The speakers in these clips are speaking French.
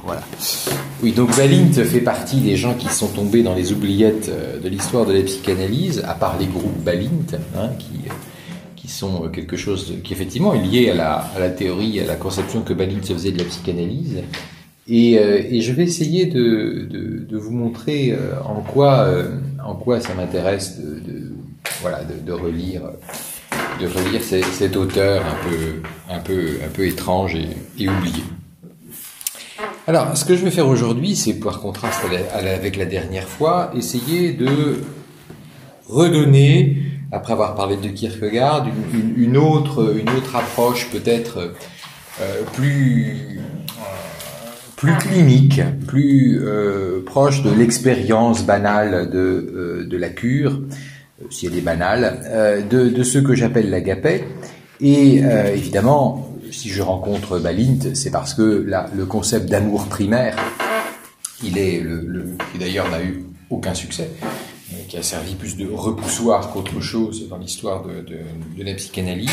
voilà. Oui, donc Balint fait partie des gens qui sont tombés dans les oubliettes de l'histoire de la psychanalyse, à part les groupes Balint, hein, qui sont quelque chose qui effectivement est lié à la théorie, à la conception que Balint se faisait de la psychanalyse. Et je vais essayer de vous montrer en quoi ça m'intéresse de relire cet auteur un peu étrange et oublié. Alors, ce que je vais faire aujourd'hui, c'est, par contraste avec la dernière fois, essayer de redonner, après avoir parlé de Kierkegaard, une autre approche peut-être plus clinique, plus proche de l'expérience banale de la cure, si elle est banale, de ce que j'appelle l'agapé. Et évidemment, si je rencontre Balint, c'est parce que le concept d'amour primaire, qui d'ailleurs n'a eu aucun succès, qui a servi plus de repoussoir qu'autre chose dans l'histoire de la psychanalyse,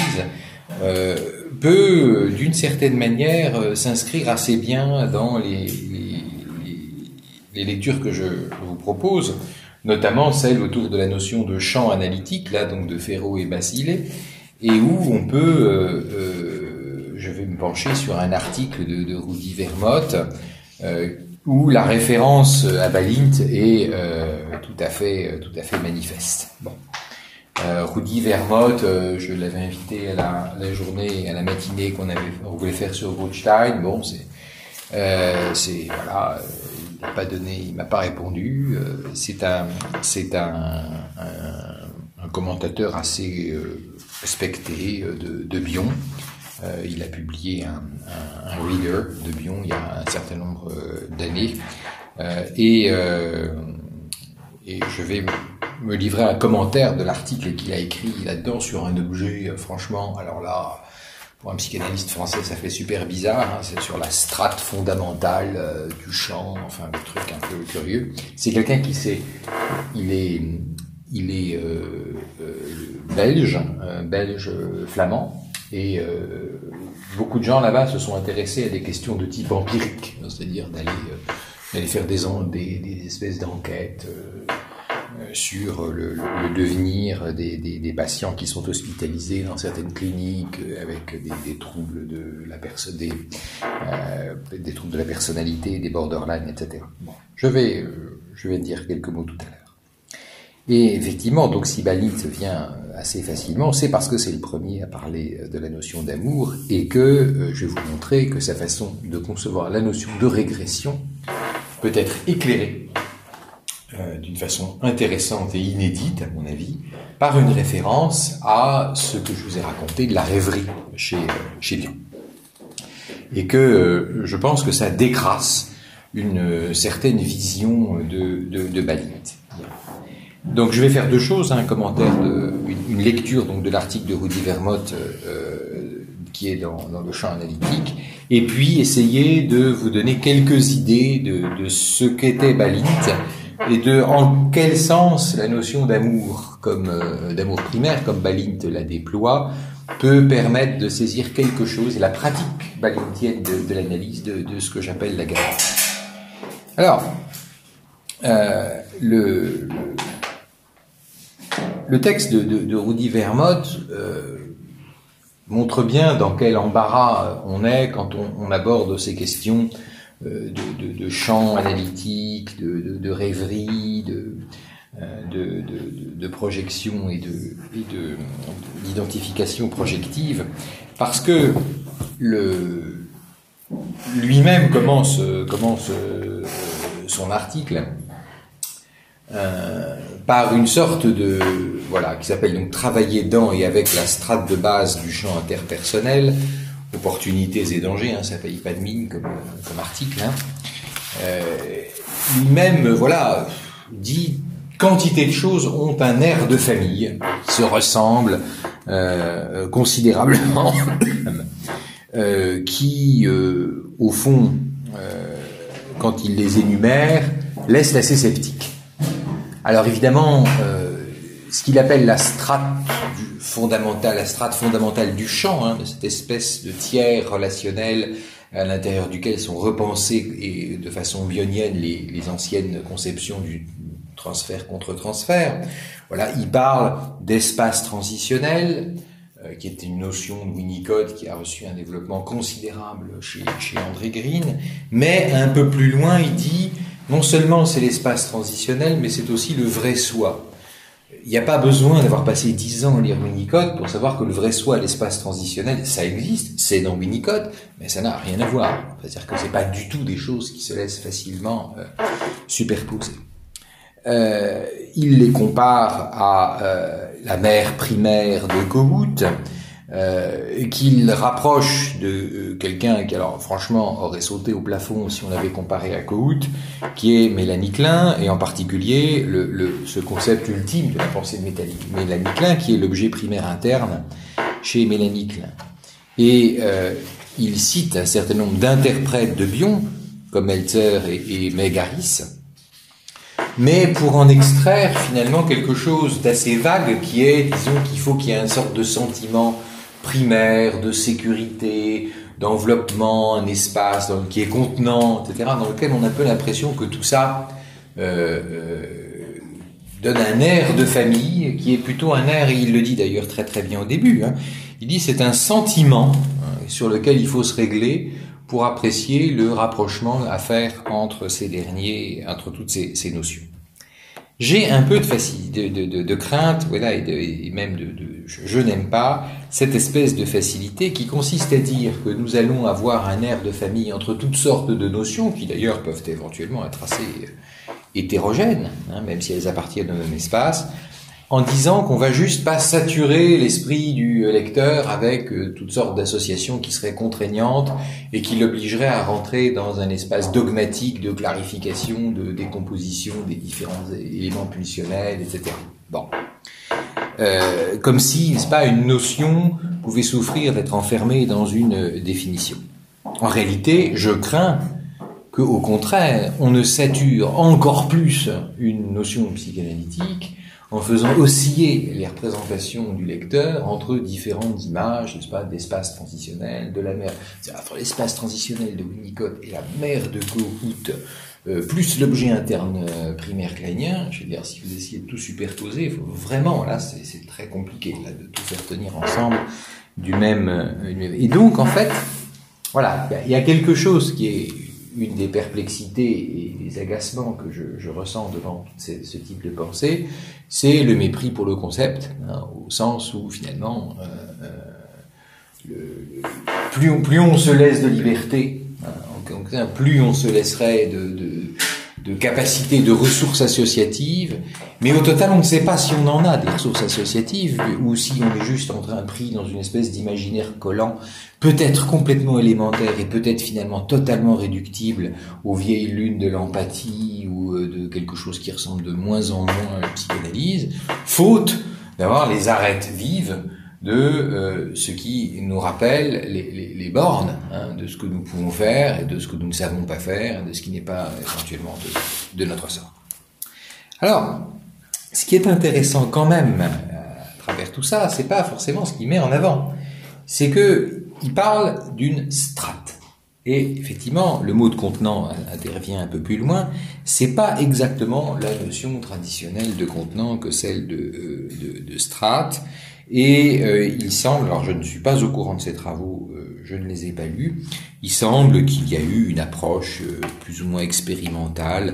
peut, d'une certaine manière, s'inscrire assez bien dans les lectures que je vous propose, notamment celle autour de la notion de champ analytique, là donc de Ferro et Basile, et où on peut, je vais me pencher sur un article de Rudi Vermote, où la référence à Balint est tout à fait manifeste. Bon. Rudi Vermote, je l'avais invité à la journée, à la matinée qu'on voulait faire sur Rothstein. Bon, voilà, il m'a pas répondu. C'est un commentateur assez respecté de Bion. Il a publié un reader de Bion il y a un certain nombre d'années, et je vais me livrer un commentaire de l'article qu'il a écrit là-dedans sur un objet, franchement, alors là, pour un psychanalyste français, ça fait super bizarre, hein, c'est sur la strate fondamentale du champ, enfin, le truc un peu curieux. C'est quelqu'un il est belge flamand, et beaucoup de gens là-bas se sont intéressés à des questions de type empirique, c'est-à-dire d'aller faire des espèces d'enquêtes sur le devenir des patients qui sont hospitalisés dans certaines cliniques avec des troubles de la personne, des troubles de la personnalité, des borderline, etc. Bon, je vais dire quelques mots tout à l'heure. Et effectivement, donc si Balint vient assez facilement, c'est parce que c'est le premier à parler de la notion d'amour et que je vais vous montrer que sa façon de concevoir la notion de régression peut être éclairée d'une façon intéressante et inédite, à mon avis, par une référence à ce que je vous ai raconté de la rêverie chez Bion. Et que je pense que ça décrasse une certaine vision de Balint. Donc je vais faire deux choses, un commentaire, une lecture donc de l'article de Rudi Vermote qui est dans le champ analytique, et puis essayer de vous donner quelques idées de ce qu'était Balint et en quel sens la notion d'amour d'amour primaire, comme Balint la déploie, peut permettre de saisir quelque chose, et la pratique balintienne de l'analyse de ce que j'appelle la gamme. Alors, le texte de Rudi Vermote montre bien dans quel embarras on est quand on aborde ces questions de champ analytique, de rêverie, de projection et d'identification projective, parce que lui-même commence son article par une sorte qui s'appelle donc travailler dans et avec la strate de base du champ interpersonnel, opportunités et dangers, ça paye pas de mine comme article. Lui-même, dit quantité de choses ont un air de famille, se ressemblent considérablement, qui, au fond, quand il les énumère, laissent assez sceptique. Alors évidemment, ce qu'il appelle la strate fondamentale du champ, de cette espèce de tiers relationnel à l'intérieur duquel sont repensées et de façon bionienne les anciennes conceptions du transfert contre transfert. Voilà, il parle d'espace transitionnel, qui est une notion de Winnicott qui a reçu un développement considérable chez André Green, mais un peu plus loin, il dit non seulement c'est l'espace transitionnel, mais c'est aussi le vrai soi. Il n'y a pas besoin d'avoir passé 10 ans à lire Winnicott pour savoir que le vrai soi, l'espace transitionnel, ça existe, c'est dans Winnicott, mais ça n'a rien à voir. C'est-à-dire que c'est pas du tout des choses qui se laissent facilement superposer. Il les compare à la mère primaire de Kohut, qu'il rapproche de quelqu'un qui, alors franchement, aurait sauté au plafond si on l'avait comparé à Kohut, qui est Mélanie Klein, et en particulier ce concept ultime de la pensée de Mélanie Klein, qui est l'objet primaire interne chez Mélanie Klein. Et il cite un certain nombre d'interprètes de Bion, comme Meltzer et Meg Harris, mais pour en extraire finalement quelque chose d'assez vague qui est, disons, qu'il faut qu'il y ait une sorte de sentiment primaire, de sécurité, d'enveloppement, un espace qui est contenant, etc., dans lequel on a un peu l'impression que tout ça donne un air de famille, qui est plutôt un air, et il le dit d'ailleurs très très bien au début, il dit c'est un sentiment sur lequel il faut se régler pour apprécier le rapprochement à faire entre ces derniers, entre toutes ces notions. J'ai un peu de facilité, de crainte, voilà, et même je n'aime pas cette espèce de facilité qui consiste à dire que nous allons avoir un air de famille entre toutes sortes de notions, qui d'ailleurs peuvent éventuellement être assez hétérogènes, même si elles appartiennent au même espace, en disant qu'on va juste pas saturer l'esprit du lecteur avec toutes sortes d'associations qui seraient contraignantes et qui l'obligeraient à rentrer dans un espace dogmatique de clarification, de décomposition des différents éléments pulsionnels, etc. Bon. Comme si, n'est-ce pas, une notion pouvait souffrir d'être enfermée dans une définition. En réalité, je crains que, au contraire, on ne sature encore plus une notion psychanalytique en faisant osciller les représentations du lecteur entre différentes images, n'est-ce pas, d'espace transitionnel, de la mer. Entre l'espace transitionnel de Winnicott et la mer de Kohut, plus l'objet interne primaire kleinien, je veux dire, si vous essayez de tout superposer, il faut vraiment, là, c'est très compliqué, là, de tout faire tenir ensemble du même. Et donc, en fait, voilà, il y a quelque chose qui est une des perplexités et des agacements que je ressens devant ce type de pensée, c'est le mépris pour le concept, au sens où finalement, plus on se laisse de liberté, plus on se laisserait de capacité de ressources associatives, mais au total on ne sait pas si on en a des ressources associatives ou si on est juste en train pris dans une espèce d'imaginaire collant, peut-être complètement élémentaire et peut-être finalement totalement réductible aux vieilles lunes de l'empathie ou de quelque chose qui ressemble de moins en moins à la psychanalyse, faute d'avoir les arêtes vives de ce qui nous rappelle les bornes de ce que nous pouvons faire et de ce que nous ne savons pas faire, de ce qui n'est pas éventuellement de notre sort. Alors, ce qui est intéressant quand même à travers tout ça, c'est pas forcément ce qu'il met en avant, c'est que il parle d'une strate. Et effectivement, le mot de contenant intervient un peu plus loin. C'est pas exactement la notion traditionnelle de contenant que celle de strate. Et il semble, alors je ne suis pas au courant de ces travaux, je ne les ai pas lus, il semble qu'il y a eu une approche plus ou moins expérimentale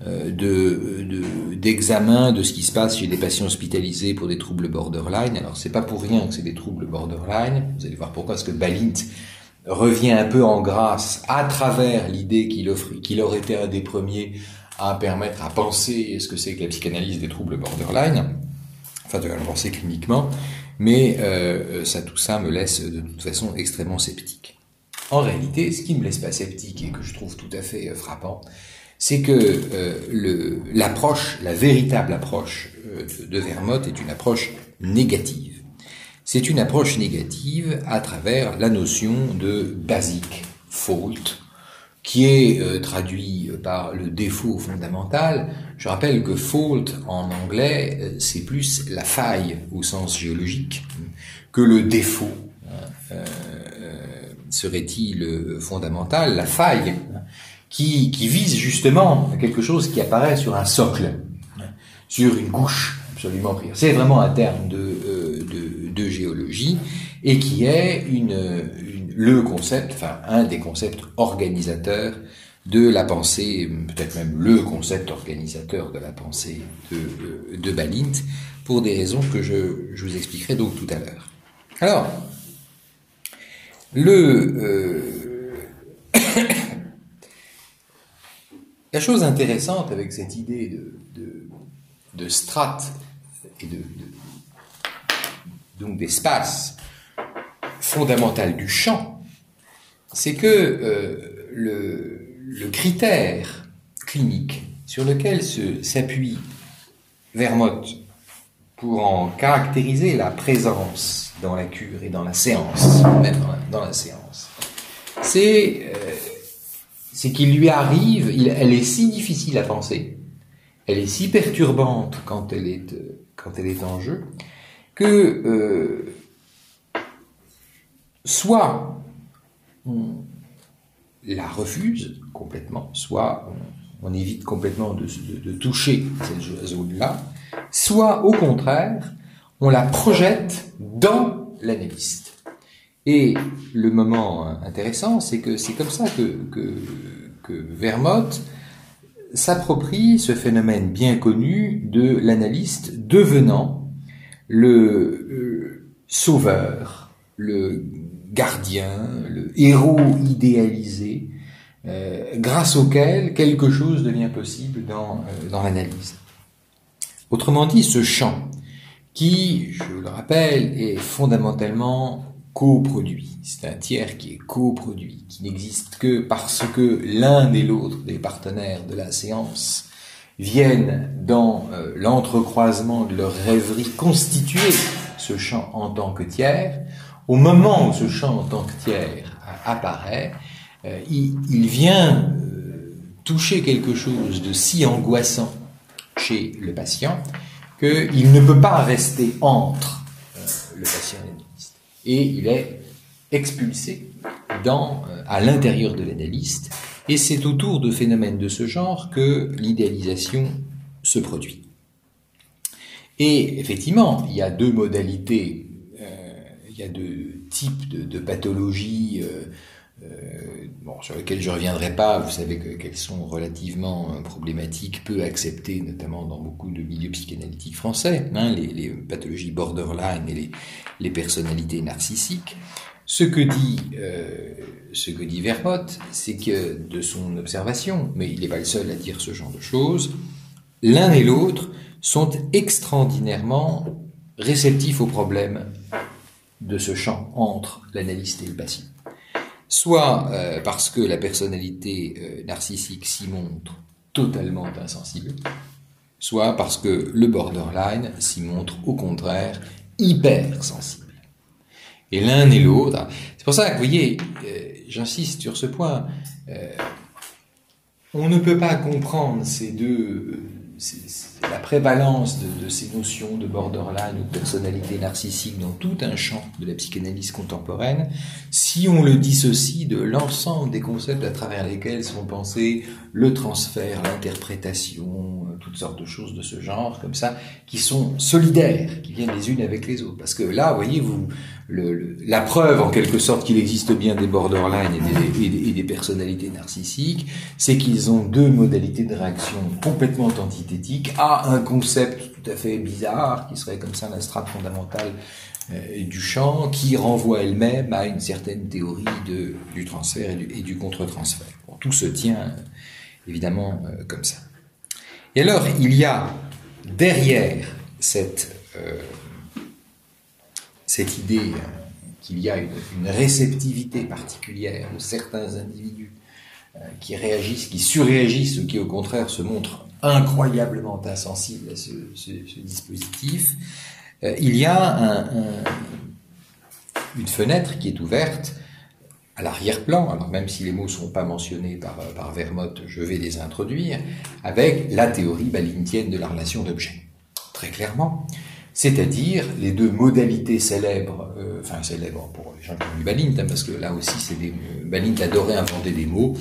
d'examen de ce qui se passe chez des patients hospitalisés pour des troubles borderline. Alors c'est pas pour rien que c'est des troubles borderline, vous allez voir pourquoi, parce que Balint revient un peu en grâce à travers l'idée qu'il aurait été un des premiers à permettre à penser ce que c'est que la psychanalyse des troubles borderline, enfin de la penser cliniquement, mais tout ça me laisse de toute façon extrêmement sceptique. En réalité, ce qui me laisse pas sceptique et que je trouve tout à fait frappant, c'est que l'approche, la véritable approche de Vermote est une approche négative. C'est une approche négative à travers la notion de basic fault, qui est traduit par le défaut fondamental. Je rappelle que fault en anglais, c'est plus la faille au sens géologique que le défaut. serait-il fondamental, la faille, qui vise justement quelque chose qui apparaît sur un socle, sur une couche absolument primaire. C'est vraiment un terme de géologie, et qui est le concept, enfin un des concepts organisateurs de la pensée, peut-être même le concept organisateur de la pensée de Balint, pour des raisons que je vous expliquerai donc tout à l'heure. Alors, la chose intéressante avec cette idée de strate et donc d'espace fondamental du champ, c'est que le critère clinique sur lequel s'appuie Vermote pour en caractériser la présence dans la cure et dans la séance, même dans la séance, c'est qu'il lui arrive, elle est si difficile à penser, elle est si perturbante quand elle est en jeu, que soit on la refuse complètement, soit on évite complètement de toucher cette zone-là, soit au contraire, on la projette dans l'analyste. Et le moment intéressant, c'est que c'est comme ça que Vermote s'approprie ce phénomène bien connu de l'analyste devenant le sauveur, le gardien, le héros idéalisé, grâce auquel quelque chose devient possible dans l'analyse. Autrement dit, ce champ, qui, je le rappelle, est fondamentalement coproduit. C'est un tiers qui est coproduit, qui n'existe que parce que l'un et l'autre des partenaires de la séance viennent dans l'entrecroisement de leur rêverie constituer ce champ en tant que tiers. Au moment où ce champ en tant que tiers apparaît, il vient toucher quelque chose de si angoissant chez le patient qu'il ne peut pas rester entre le patient et l'analyste. Et il est expulsé à l'intérieur de l'analyste, et c'est autour de phénomènes de ce genre que l'idéalisation se produit. Et effectivement, il y a deux modalités, il y a deux types de pathologies sur lesquelles je ne reviendrai pas. Vous savez qu'elles sont relativement problématiques, peu acceptées, notamment dans beaucoup de milieux psychanalytiques français, les pathologies borderline et les personnalités narcissiques. Ce que dit Vermote, c'est que de son observation, mais il n'est pas le seul à dire ce genre de choses, l'un et l'autre sont extraordinairement réceptifs aux problèmes de ce champ entre l'analyste et le patient. Soit parce que la personnalité narcissique s'y montre totalement insensible, soit parce que le borderline s'y montre au contraire hyper sensible. Et l'un et l'autre, c'est pour ça que vous voyez, j'insiste sur ce point, on ne peut pas comprendre la prévalence de ces notions de borderline ou de personnalité narcissique dans tout un champ de la psychanalyse contemporaine si on le dissocie de l'ensemble des concepts à travers lesquels sont pensés le transfert, l'interprétation, toutes sortes de choses de ce genre, comme ça, qui sont solidaires, qui viennent les unes avec les autres. Parce que là, voyez-vous, la preuve en quelque sorte qu'il existe bien des borderline et des personnalités narcissiques, c'est qu'ils ont deux modalités de réaction complètement antithétiques à un concept tout à fait bizarre qui serait comme ça la strate fondamentale du champ, qui renvoie elle-même à une certaine théorie du transfert et du contre-transfert. Bon, tout se tient évidemment comme ça. Et alors, il y a derrière cette idée qu'il y a une réceptivité particulière de certains individus qui réagissent, qui surréagissent, ou qui au contraire se montrent incroyablement insensibles à ce dispositif, il y a une fenêtre qui est ouverte à l'arrière-plan, alors même si les mots ne sont pas mentionnés par Vermote, je vais les introduire, avec la théorie balintienne de la relation d'objet. Très clairement, c'est-à-dire les deux modalités célèbres, célèbres pour les gens qui ont lu Balint, hein, parce que là aussi Balint adorait inventer des mots.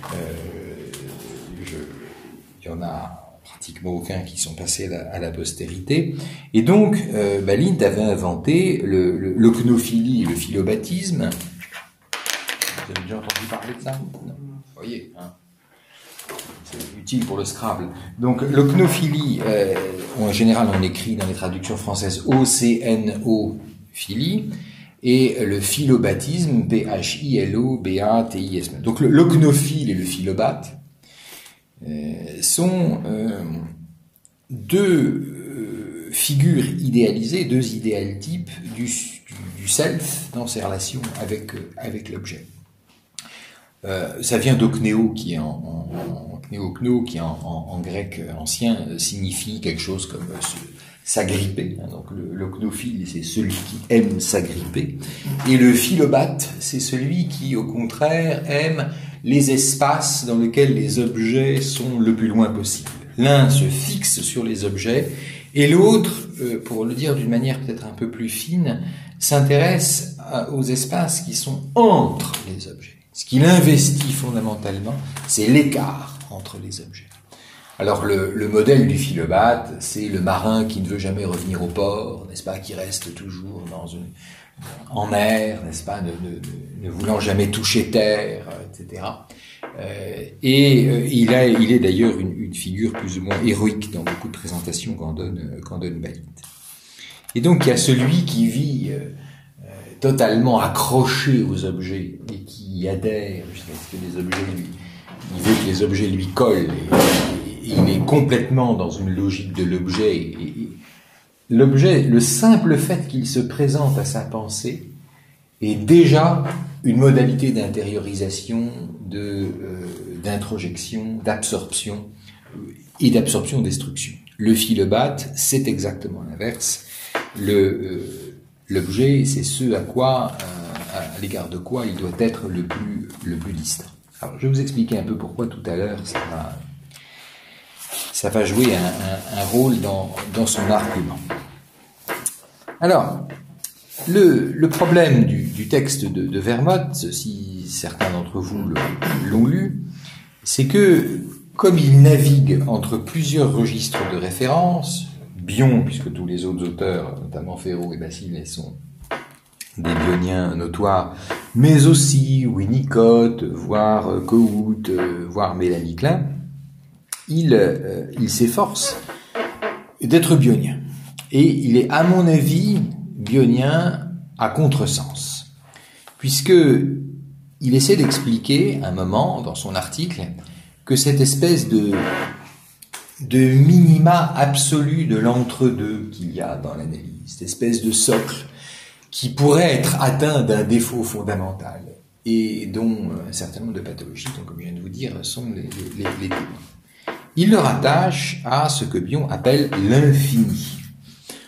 Il y en a pratiquement aucun qui sont passés à la postérité. Et donc, Balint avait inventé l'ocnophilie et le philobaptisme. Vous avez déjà entendu parler de ça? Non. Vous voyez, hein, c'est utile pour le Scrabble. Donc, l'ocnophilie, en général, on écrit dans les traductions françaises O-C-N-O, philie, et le philobaptisme, P-H-I-L-O-B-A-T-I-S-M. Donc, l'ocnophile et le philobate sont deux figures idéalisées, deux idéal types du self dans ses relations avec l'objet. Ça vient d'oknéo, qui est knéokno, qui en grec ancien signifie quelque chose comme s'agripper. Donc l'oknophile, c'est celui qui aime s'agripper, et le philobate, c'est celui qui, au contraire, aime les espaces dans lesquels les objets sont le plus loin possible. L'un se fixe sur les objets, et l'autre, pour le dire d'une manière peut-être un peu plus fine, s'intéresse aux espaces qui sont entre les objets. Ce qu'il investit fondamentalement, c'est l'écart entre les objets. Alors le modèle du philobate, c'est le marin qui ne veut jamais revenir au port, n'est-ce pas, qui reste toujours en mer, n'est-ce pas, ne voulant jamais toucher terre, etc. Il est d'ailleurs une figure plus ou moins héroïque dans beaucoup de présentations qu'en donne Balint. Et donc il y a celui qui vit totalement accroché aux objets et qui y adhère jusqu'à ce que les objets il veut que les objets lui collent, et il est complètement dans une logique de l'objet, et l'objet, le simple fait qu'il se présente à sa pensée est déjà une modalité d'intériorisation, d'introjection, d'absorption et d'absorption-destruction. Le philobate, c'est exactement l'inverse. L'objet, c'est ce à l'égard de quoi il doit être le plus distant. Alors, je vais vous expliquer un peu pourquoi tout à l'heure ça va jouer un rôle dans son argument. Alors, le problème du texte de Vermote, si certains d'entre vous l'ont lu, c'est que, comme il navigue entre plusieurs registres de référence, Bion, puisque tous les autres auteurs, notamment Ferro et Basile, sont des bioniens notoires, mais aussi Winnicott, voire Kohut, voire Mélanie Klein, il s'efforce d'être bionien. Et il est, à mon avis, bionien à contresens, puisque il essaie d'expliquer, un moment, dans son article, que cette espèce de minima absolu de l'entre-deux qu'il y a dans l'analyse, cette espèce de socle qui pourrait être atteint d'un défaut fondamental et dont un certain nombre de pathologies, donc, comme je viens de vous dire, sont les témoins. Il le rattache à ce que Bion appelle l'infini. Pourquoi ?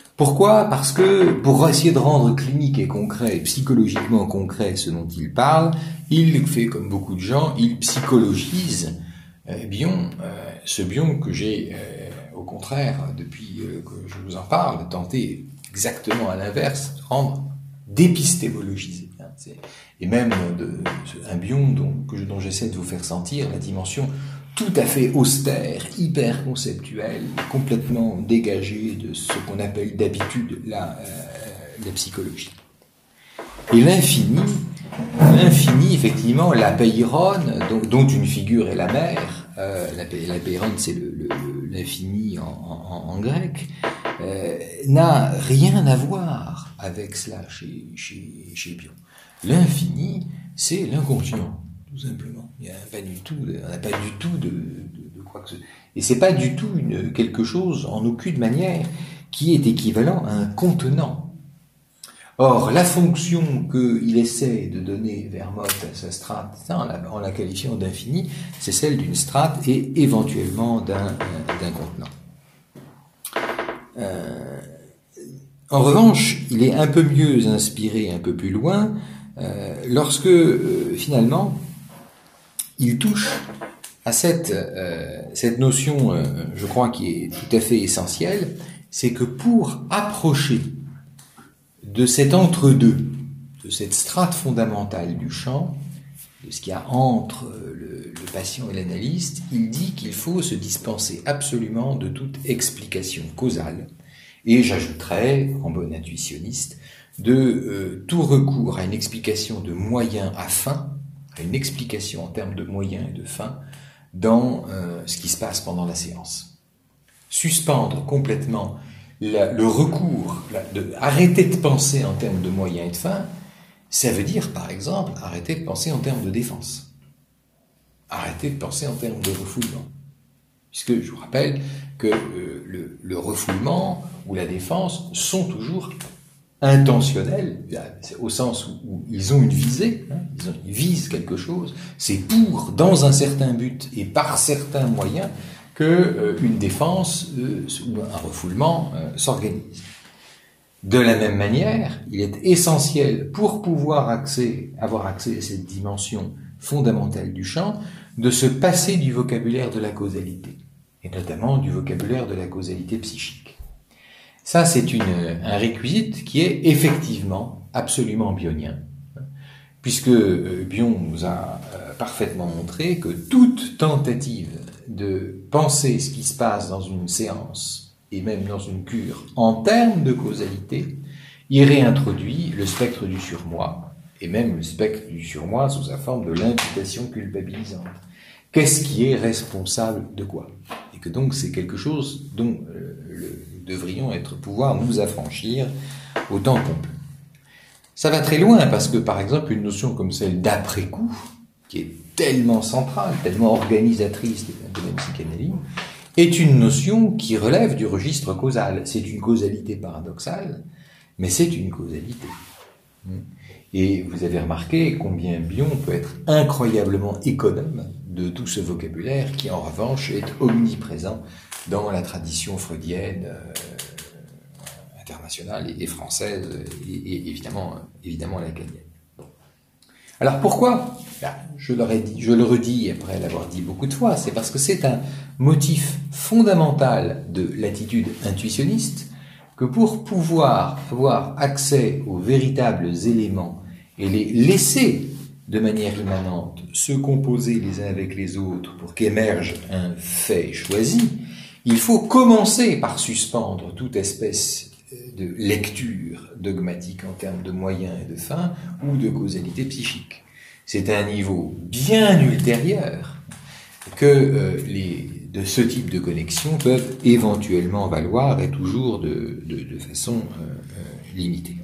Parce que, pour essayer de rendre clinique et concret, psychologiquement concret ce dont il parle, il fait comme beaucoup de gens, il psychologise Bion, ce Bion que j'ai, au contraire, depuis que je vous en parle, tenté exactement à l'inverse, de rendre d'épistémologiser. Et même un Bion dont j'essaie de vous faire sentir la dimension tout à fait austère, hyper conceptuelle, complètement dégagée de ce qu'on appelle d'habitude la psychologie. Et l'infini, effectivement, la peiron, dont une figure est la mère, la peiron, c'est l'infini en grec, n'a rien à voir avec cela chez Bion. L'infini, c'est l'inconscient, tout simplement. On n'a pas du tout de quoi que ce soit. Et c'est pas du tout quelque chose, en aucune manière, qui est équivalent à un contenant. Or, la fonction qu'il essaie de donner Vermote à sa strate, en la qualifiant d'infini, c'est celle d'une strate et éventuellement d'un contenant. En revanche, il est un peu mieux inspiré un peu plus loin lorsque finalement il touche à cette notion, je crois, qui est tout à fait essentielle, c'est que pour approcher de cet entre-deux, de cette strate fondamentale du chant, de ce qu'il y a entre le patient et l'analyste, il dit qu'il faut se dispenser absolument de toute explication causale, et j'ajouterais, en bon intuitionniste, de tout recours à une explication de moyens à fin, à une explication en termes de moyens et de fin, dans ce qui se passe pendant la séance. Suspendre complètement le recours, arrêter de penser en termes de moyens et de fin, ça veut dire, par exemple, arrêter de penser en termes de défense. Arrêter de penser en termes de refoulement. Puisque je vous rappelle que le refoulement ou la défense sont toujours intentionnels, au sens où ils ont une visée, ils visent quelque chose, c'est pour, dans un certain but et par certains moyens, que une défense ou un refoulement s'organise. De la même manière, il est essentiel, pour pouvoir avoir accès à cette dimension fondamentale du chant, de se passer du vocabulaire de la causalité, et notamment du vocabulaire de la causalité psychique. Ça, c'est un réquisite qui est effectivement absolument bionien, puisque Bion nous a parfaitement montré que toute tentative de penser ce qui se passe dans une séance, et même dans une cure, en termes de causalité, y réintroduit le spectre du surmoi, et même le spectre du surmoi sous sa forme de l'imputation culpabilisante. Qu'est-ce qui est responsable de quoi? Et que donc c'est quelque chose dont nous devrions pouvoir nous affranchir autant qu'on peut. Ça va très loin, parce que par exemple une notion comme celle d'après-coup, qui est tellement centrale, tellement organisatrice de la psychanalyse, est une notion qui relève du registre causal. C'est une causalité paradoxale, mais c'est une causalité. Et vous avez remarqué combien Bion peut être incroyablement économe de tout ce vocabulaire qui, en revanche, est omniprésent dans la tradition freudienne internationale et française, et évidemment lacanienne. Alors pourquoi? Je le redis après l'avoir dit beaucoup de fois, c'est parce que c'est un motif fondamental de l'attitude intuitionniste que pour pouvoir avoir accès aux véritables éléments et les laisser de manière immanente se composer les uns avec les autres pour qu'émerge un fait choisi, il faut commencer par suspendre toute espèce de lecture dogmatique en termes de moyens et de fins ou de causalité psychique. C'est un niveau bien ultérieur que de ce type de connexion peuvent éventuellement valoir, et toujours de façon limitée.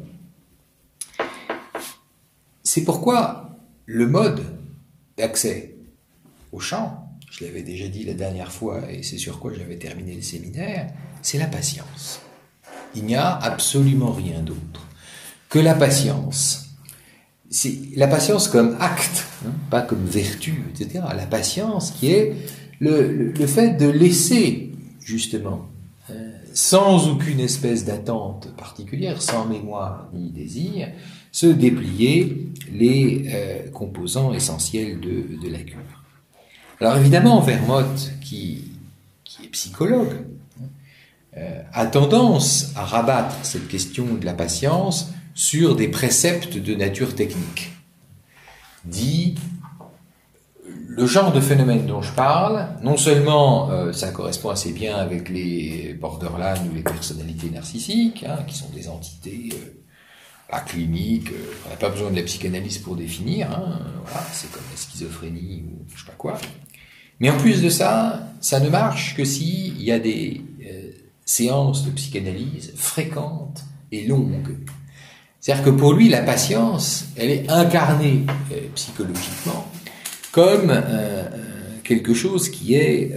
C'est pourquoi le mode d'accès au chant, je l'avais déjà dit la dernière fois et c'est sur quoi j'avais terminé le séminaire, c'est la patience. Il n'y a absolument rien d'autre que la patience. C'est la patience comme acte, pas comme vertu, etc. La patience qui est le fait de laisser, justement, sans aucune espèce d'attente particulière, sans mémoire ni désir, se déplier les composants essentiels de la cure. Alors évidemment, Vermote, qui est psychologue, a tendance à rabattre cette question de la patience sur des préceptes de nature technique. Dit, le genre de phénomène dont je parle, non seulement ça correspond assez bien avec les borderline ou les personnalités narcissiques, qui sont des entités cliniques, on n'a pas besoin de la psychanalyse pour définir, voilà, c'est comme la schizophrénie ou je sais pas quoi. Mais en plus de ça, ça ne marche que s'il y a des séances de psychanalyse fréquentes et longues. C'est-à-dire que pour lui, la patience, elle est incarnée psychologiquement comme quelque chose qui est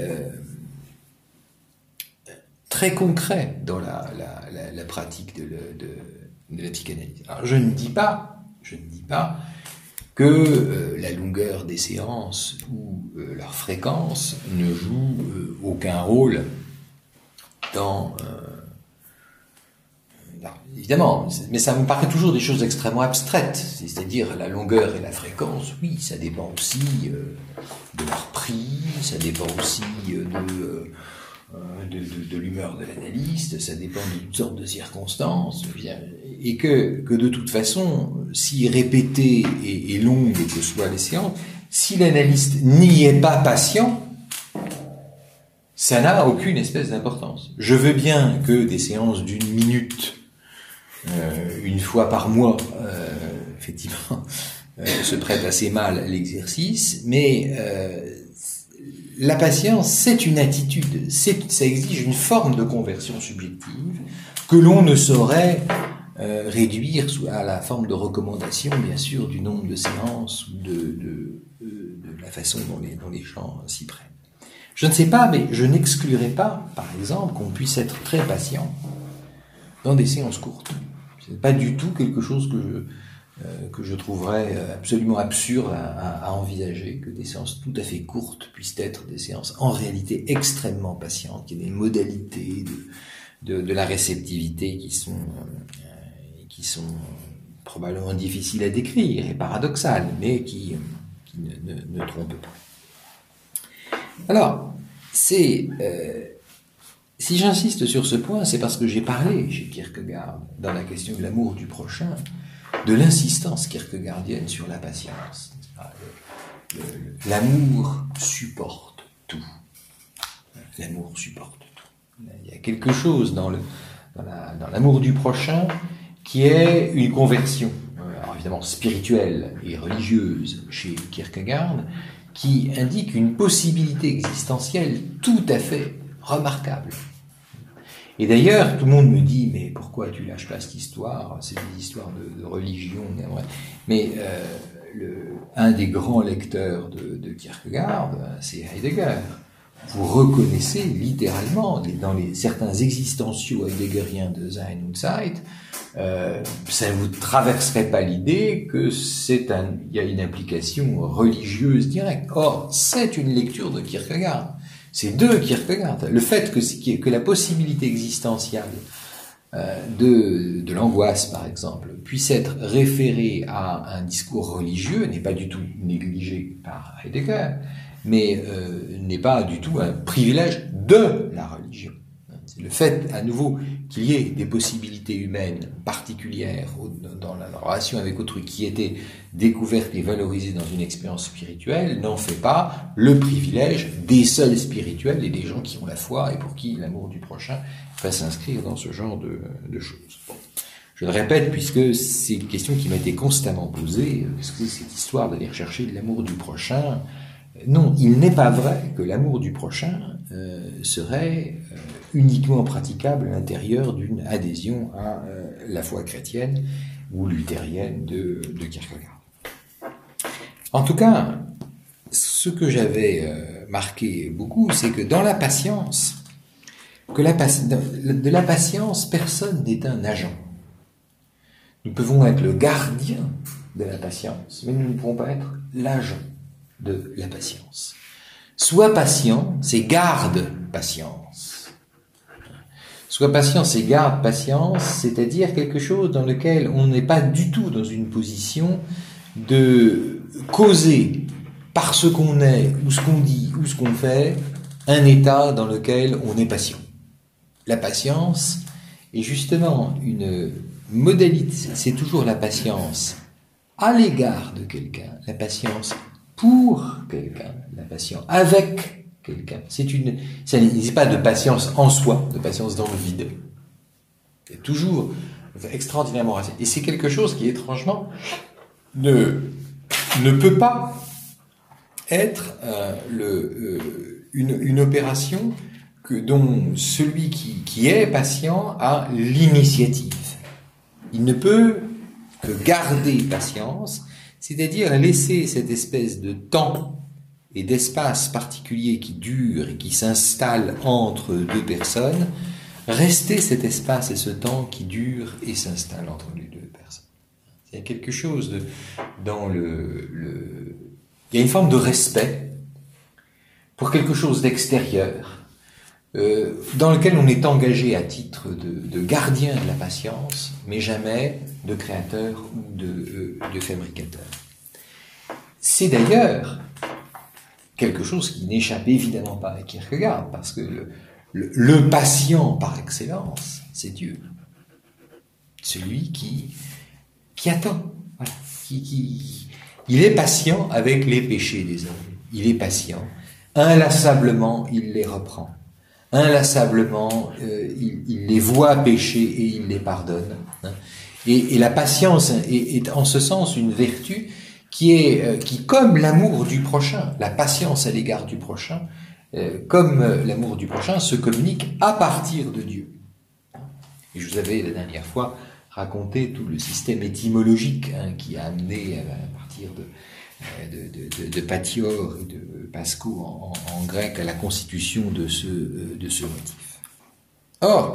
très concret dans la pratique de la psychanalyse. Alors je ne dis pas que la longueur des séances ou leur fréquence ne joue aucun rôle dans... évidemment, mais ça me paraît toujours des choses extrêmement abstraites, c'est-à-dire la longueur et la fréquence, oui, ça dépend aussi de leur prix, ça dépend aussi de l'humeur de l'analyste, ça dépend de toutes sortes de circonstances, et que de toute façon, si répétée et longue que soient les séances, si l'analyste n'y est pas patient, ça n'a aucune espèce d'importance. Je veux bien que des séances d'1 minute, une fois par mois, effectivement, se prêtent assez mal à l'exercice, mais la patience, c'est une attitude, ça exige une forme de conversion subjective que l'on ne saurait réduire à la forme de recommandation, bien sûr, du nombre de séances ou de la façon dont les gens s'y prennent. Je ne sais pas, mais je n'exclurai pas, par exemple, qu'on puisse être très patient dans des séances courtes. C'est pas du tout quelque chose que je trouverais absolument absurde à envisager, que des séances tout à fait courtes puissent être des séances en réalité extrêmement patientes, qu'il y ait des modalités de la réceptivité qui sont probablement difficiles à décrire et paradoxales, mais qui ne trompent pas. Alors, si j'insiste sur ce point, c'est parce que j'ai parlé chez Kierkegaard, dans la question de l'amour du prochain, de l'insistance kierkegaardienne sur la patience. L'amour supporte tout. L'amour supporte tout. Il y a quelque chose dans l'amour du prochain qui est une conversion, alors évidemment spirituelle et religieuse chez Kierkegaard, qui indique une possibilité existentielle tout à fait remarquable. Et d'ailleurs, tout le monde me dit, mais pourquoi tu lâches pas cette histoire? C'est des histoires de religion. Mais un des grands lecteurs de Kierkegaard, c'est Heidegger. Vous reconnaissez littéralement, dans certains existentiaux heideggeriens de Sein und Zeit, ça ne vous traverserait pas l'idée que il y a une implication religieuse directe. Or, c'est une lecture de Kierkegaard. C'est de Kierkegaard. Le fait que la possibilité existentielle de l'angoisse, par exemple, puisse être référée à un discours religieux n'est pas du tout négligé par Heidegger, mais n'est pas du tout un privilège de la religion. C'est le fait, à nouveau, qu'il y ait des possibilités humaines particulières dans la relation avec autrui qui étaient découvertes et valorisées dans une expérience spirituelle n'en fait pas le privilège des seuls spirituels et des gens qui ont la foi et pour qui l'amour du prochain va s'inscrire dans ce genre de choses. Bon. Je le répète, puisque c'est une question qui m'a été constamment posée, est-ce que cette histoire d'aller rechercher de l'amour du prochain? Non, il n'est pas vrai que l'amour du prochain serait uniquement praticable à l'intérieur d'une adhésion à la foi chrétienne ou luthérienne de Kierkegaard. En tout cas, ce que j'avais marqué beaucoup, c'est que dans la patience, de la patience, personne n'est un agent. Nous pouvons être le gardien de la patience, mais nous ne pouvons pas être l'agent de la patience. Sois patient, c'est garde patience. Sois patient, c'est garde patience, c'est-à-dire quelque chose dans lequel on n'est pas du tout dans une position de causer par ce qu'on est, ou ce qu'on dit, ou ce qu'on fait, un état dans lequel on est patient. La patience est justement une modalité, c'est toujours la patience à l'égard de quelqu'un, la patience pour quelqu'un, la patience avec quelqu'un. Ça n'est pas de patience en soi, de patience dans le vide. C'est toujours extraordinairement racine. Et c'est quelque chose qui, étrangement, ne peut pas être une opération dont celui qui est patient a l'initiative. Il ne peut que garder patience, c'est-à-dire laisser cette espèce de temps et d'espace particulier qui dure et qui s'installe entre deux personnes, rester cet espace et ce temps qui dure et s'installe entre les deux personnes. Il y a quelque chose dans il y a une forme de respect pour quelque chose d'extérieur, dans lequel on est engagé à titre de gardien de la patience, mais jamais de créateur ou de fabricateur. C'est d'ailleurs quelque chose qui n'échappe évidemment pas à Kierkegaard, parce que le patient par excellence, c'est Dieu. Celui qui attend. Voilà. Il est patient avec les péchés des hommes. Il est patient. Inlassablement, il les reprend. Inlassablement, il les voit pécher et il les pardonne. Et la patience est en ce sens une vertu qui, comme l'amour du prochain, la patience à l'égard du prochain, comme l'amour du prochain, se communique à partir de Dieu. Et je vous avais la dernière fois raconté tout le système étymologique qui a amené à partir de Patior et de Pasco en grec à la constitution de ce motif. Or,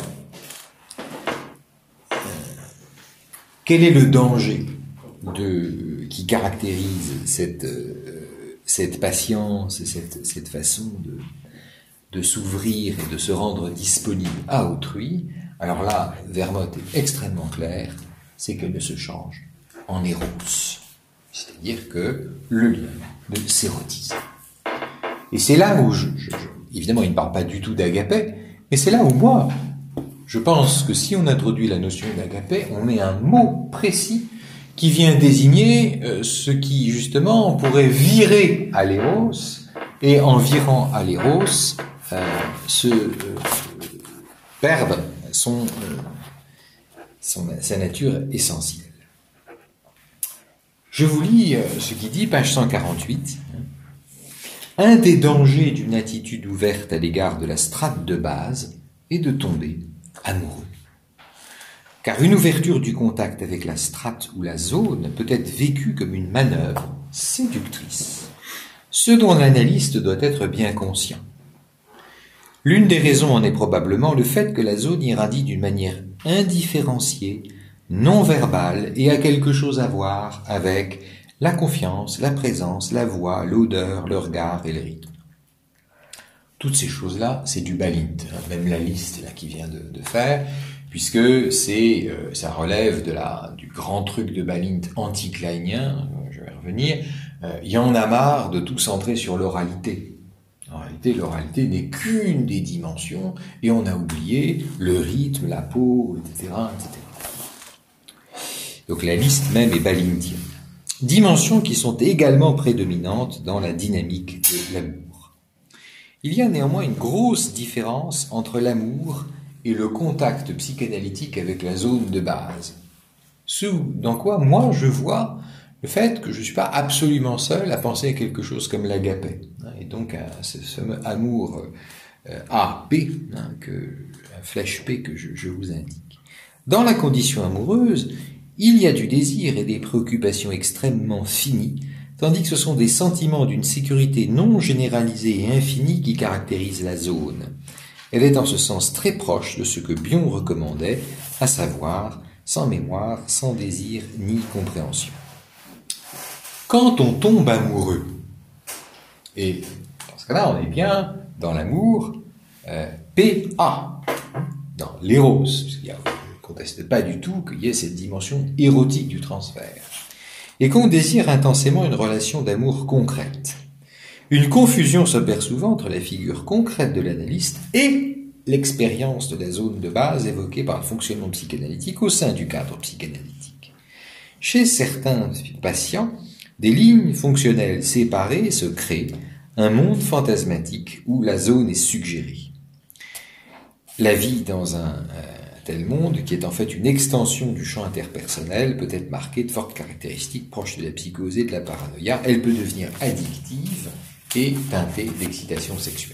quel est le danger qui caractérise cette patience et cette façon de s'ouvrir et de se rendre disponible à autrui? Alors là, Vermote est extrêmement clair, c'est qu'elle ne se change en éros. C'est-à-dire que le lien s'érotise. Et c'est là où, évidemment, il ne parle pas du tout d'agapé, mais c'est là où moi, je pense que si on introduit la notion d'agapé, on met un mot précis qui vient désigner ce qui, justement, pourrait virer à l'éros, et en virant à l'éros, perdre sa nature essentielle. Je vous lis ce qui dit, page 148. Un des dangers d'une attitude ouverte à l'égard de la strate de base est de tomber amoureux. Car une ouverture du contact avec la strate ou la zone peut être vécue comme une manœuvre séductrice, ce dont l'analyste doit être bien conscient. L'une des raisons en est probablement le fait que la zone irradie d'une manière indifférenciée, non verbale et a quelque chose à voir avec la confiance, la présence, la voix, l'odeur, le regard et le rythme. Toutes ces choses-là, c'est du Balint, même la liste là qui vient de faire, puisque ça relève du grand truc de Balint anti-kleinien, je vais revenir, il y en a marre de tout centrer sur l'oralité. En réalité, l'oralité n'est qu'une des dimensions, et on a oublié le rythme, la peau, etc., etc. Donc la liste même est balintienne. Dimensions qui sont également prédominantes dans la dynamique de l'amour. Il y a néanmoins une grosse différence entre l'amour et le contact psychanalytique avec la zone de base. Dans quoi, moi, je vois le fait que je ne suis pas absolument seul à penser à quelque chose comme l'agapé. Et donc, ce fameux amour AP, un flèche P que je vous indique. Dans la condition amoureuse, il y a du désir et des préoccupations extrêmement finies, tandis que ce sont des sentiments d'une sécurité non généralisée et infinie qui caractérisent la zone. Elle est en ce sens très proche de ce que Bion recommandait, à savoir, sans mémoire, sans désir ni compréhension. Quand on tombe amoureux, et dans ce cas-là, on est bien dans l'amour PA, dans l'éros, puisqu'il y a ne conteste pas du tout qu'il y ait cette dimension érotique du transfert, et qu'on désire intensément une relation d'amour concrète. Une confusion s'opère souvent entre la figure concrète de l'analyste et l'expérience de la zone de base évoquée par le fonctionnement psychanalytique au sein du cadre psychanalytique. Chez certains patients, des lignes fonctionnelles séparées se créent, un monde fantasmatique où la zone est suggérée. La vie dans un tel monde, qui est en fait une extension du champ interpersonnel, peut être marquée de fortes caractéristiques proches de la psychose et de la paranoïa. Elle peut devenir addictive et teintée d'excitation sexuelle.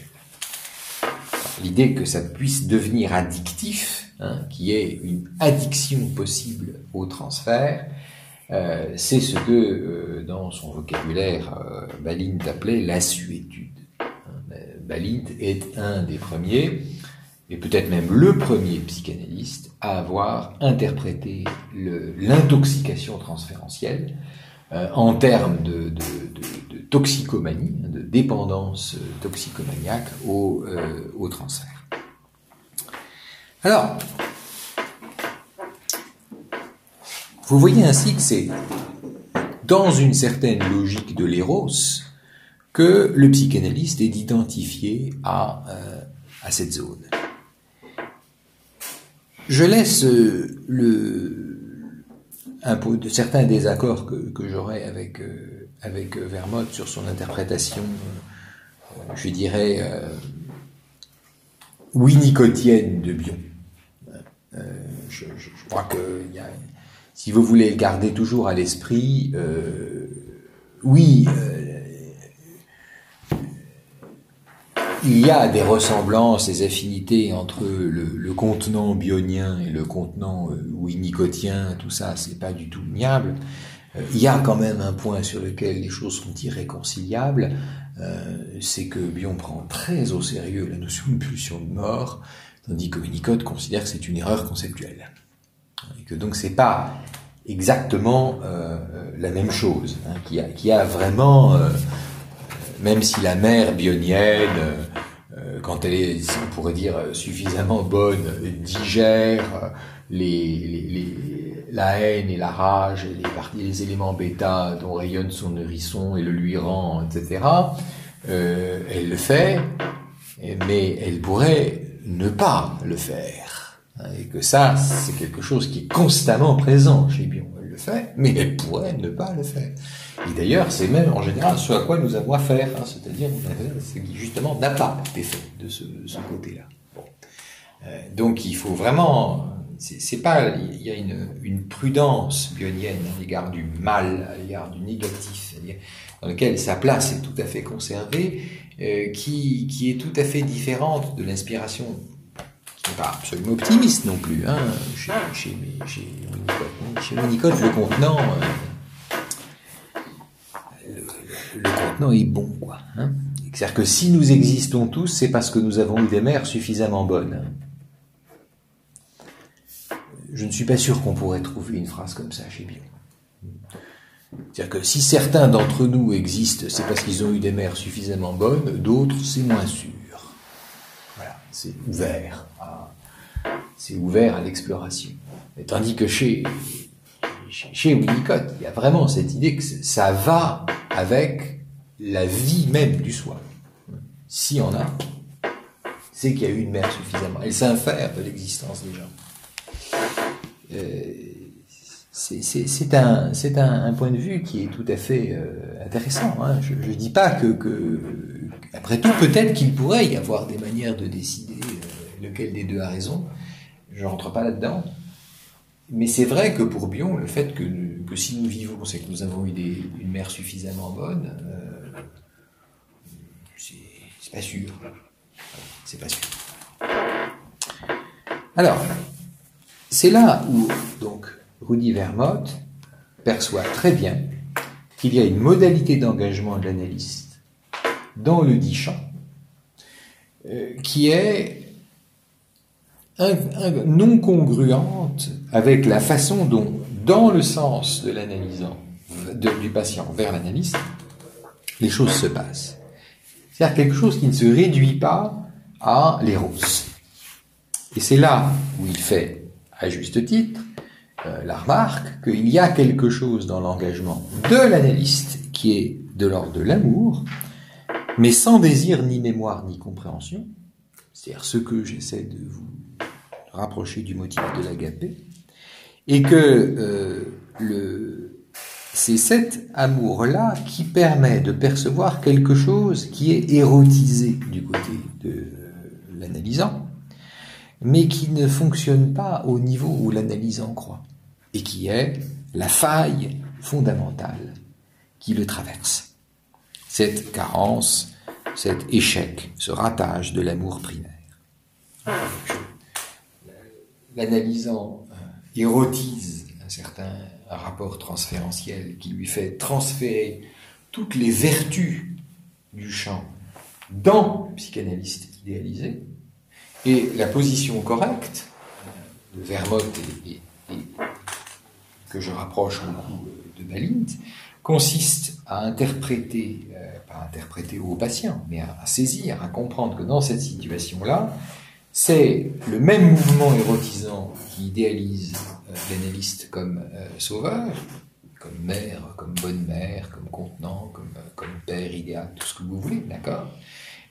L'idée que ça puisse devenir addictif, qu'il y ait une addiction possible au transfert, c'est ce que, dans son vocabulaire, Balint appelait l'assuétude. Balint est un des premiers, et peut-être même le premier psychanalyste à avoir interprété l'intoxication transférentielle en termes de toxicomanie, de dépendance toxicomaniaque au transfert. Alors, vous voyez ainsi que c'est dans une certaine logique de l'éros que le psychanalyste est d'identifier à à cette zone. Je laisse un peu de certains désaccords que j'aurai avec Vermote sur son interprétation, je dirais, winnicottienne de Bion. Je crois que si vous voulez le garder toujours à l'esprit, oui, il y a des ressemblances, des affinités entre le contenant bionien et le contenant winnicottien, tout ça, c'est pas du tout niable. Il y a quand même un point sur lequel les choses sont irréconciliables, c'est que Bion prend très au sérieux la notion de pulsion de mort, tandis que Winnicott considère que c'est une erreur conceptuelle. Et que donc c'est pas exactement la même chose, hein, qui a vraiment, même si la mère bionienne, quand elle est, on pourrait dire, suffisamment bonne, digère la haine et la rage et les éléments bêta dont rayonne son nourrisson et le lui rend, etc., elle le fait, mais elle pourrait ne pas le faire. Et que ça, c'est quelque chose qui est constamment présent chez Bion. Elle le fait, mais elle pourrait ne pas le faire. Et d'ailleurs, c'est même en général ce à quoi nous avons affaire, hein, c'est-à-dire ce qui justement n'a pas été fait de ce côté-là. Bon. Donc il faut vraiment, c'est pas, il y a une prudence bionienne à l'égard du mal, à l'égard du négatif, dans lequel sa place est tout à fait conservée, qui est tout à fait différente de l'inspiration, qui n'est pas absolument optimiste non plus, hein, chez Winnicott. Chez Winnicott, le contenant est bon, quoi. Hein. C'est-à-dire que si nous existons tous, c'est parce que nous avons eu des mères suffisamment bonnes. Je ne suis pas sûr qu'on pourrait trouver une phrase comme ça chez Bion. C'est-à-dire que si certains d'entre nous existent, c'est parce qu'ils ont eu des mères suffisamment bonnes, d'autres, c'est moins sûr. Voilà, c'est ouvert à l'exploration. Et tandis que chez Winnicott, il y a vraiment cette idée que ça va avec la vie même du soi. S'il y en a, c'est qu'il y a eu une mère suffisamment. Elle s'infère de l'existence des gens. C'est un point de vue qui est tout à fait intéressant. Hein. Je ne dis pas que après tout, peut-être qu'il pourrait y avoir des manières de décider lequel des deux a raison. Je ne rentre pas là-dedans. Mais c'est vrai que pour Bion, le fait que si nous vivons, c'est que nous avons eu une mère suffisamment bonne, c'est pas sûr. C'est pas sûr. Alors, c'est là où, donc, Rudy Vermote perçoit très bien qu'il y a une modalité d'engagement de l'analyste dans le dit champ qui est non congruente avec la façon dont, dans le sens de l'analysant, du patient vers l'analyste, les choses se passent. C'est-à-dire quelque chose qui ne se réduit pas à l'éros. Et c'est là où il fait, à juste titre, la remarque qu'il y a quelque chose dans l'engagement de l'analyste qui est de l'ordre de l'amour, mais sans désir ni mémoire ni compréhension, c'est-à-dire ce que j'essaie de vous rapprocher du motif de l'agapé, et que c'est cet amour-là qui permet de percevoir quelque chose qui est érotisé du côté de l'analysant, mais qui ne fonctionne pas au niveau où l'analysant croit, et qui est la faille fondamentale qui le traverse. Cette carence, cet échec, ce ratage de l'amour primaire. L'analysant érotise un rapport transférentiel qui lui fait transférer toutes les vertus du champ dans le psychanalyste idéalisé, et la position correcte de Vermote et que je rapproche beaucoup de Balint consiste à interpréter, pas interpréter au patient, mais à saisir, à comprendre que dans cette situation-là, c'est le même mouvement érotisant qui idéalise l'analyste comme sauveur, comme mère, comme bonne mère, comme contenant, comme père idéal, tout ce que vous voulez, d'accord ?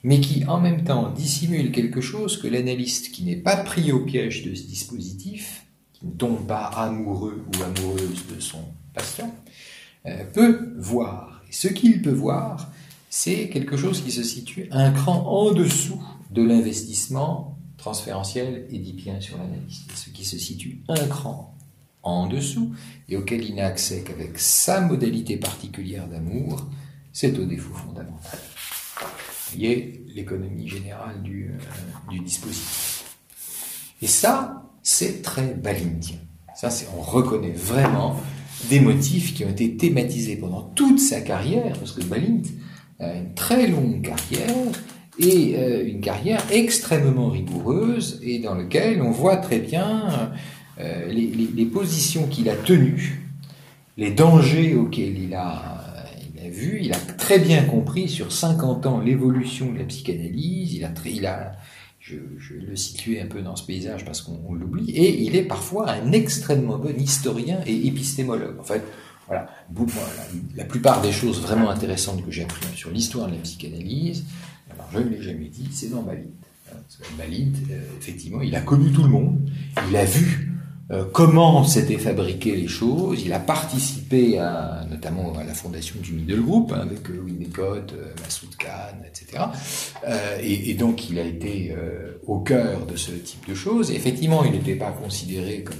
mais qui en même temps dissimule quelque chose que l'analyste qui n'est pas pris au piège de ce dispositif, qui ne tombe pas amoureux ou amoureuse de son patient, peut voir. Et ce qu'il peut voir, c'est quelque chose qui se situe un cran en dessous de l'investissement transférentiel édipien sur l'analyste. Ce qui se situe un cran en dessous et auquel il n'a accès qu'avec sa modalité particulière d'amour, c'est au défaut fondamental. Vous voyez l'économie générale du dispositif. Et ça, c'est très balintien. Ça, on reconnaît vraiment des motifs qui ont été thématisés pendant toute sa carrière, parce que Balint a une très longue carrière, et une carrière extrêmement rigoureuse, et dans laquelle on voit très bien les positions qu'il a tenues, les dangers auxquels il a vu, il a très bien compris sur 50 ans l'évolution de la psychanalyse, je le situais un peu dans ce paysage parce qu'on l'oublie, et il est parfois un extrêmement bon historien et épistémologue. En fait, voilà, la plupart des choses vraiment intéressantes que j'ai apprises sur l'histoire de la psychanalyse, alors je ne l'ai jamais dit, c'est dans Balint. Balint, effectivement, il a connu tout le monde, il a vu comment s'étaient fabriquées les choses, il a participé notamment à la fondation du Middle Group, avec Winnicott, Massoud Khan, etc. Et donc il a été au cœur de ce type de choses. Et effectivement, il n'était pas considéré comme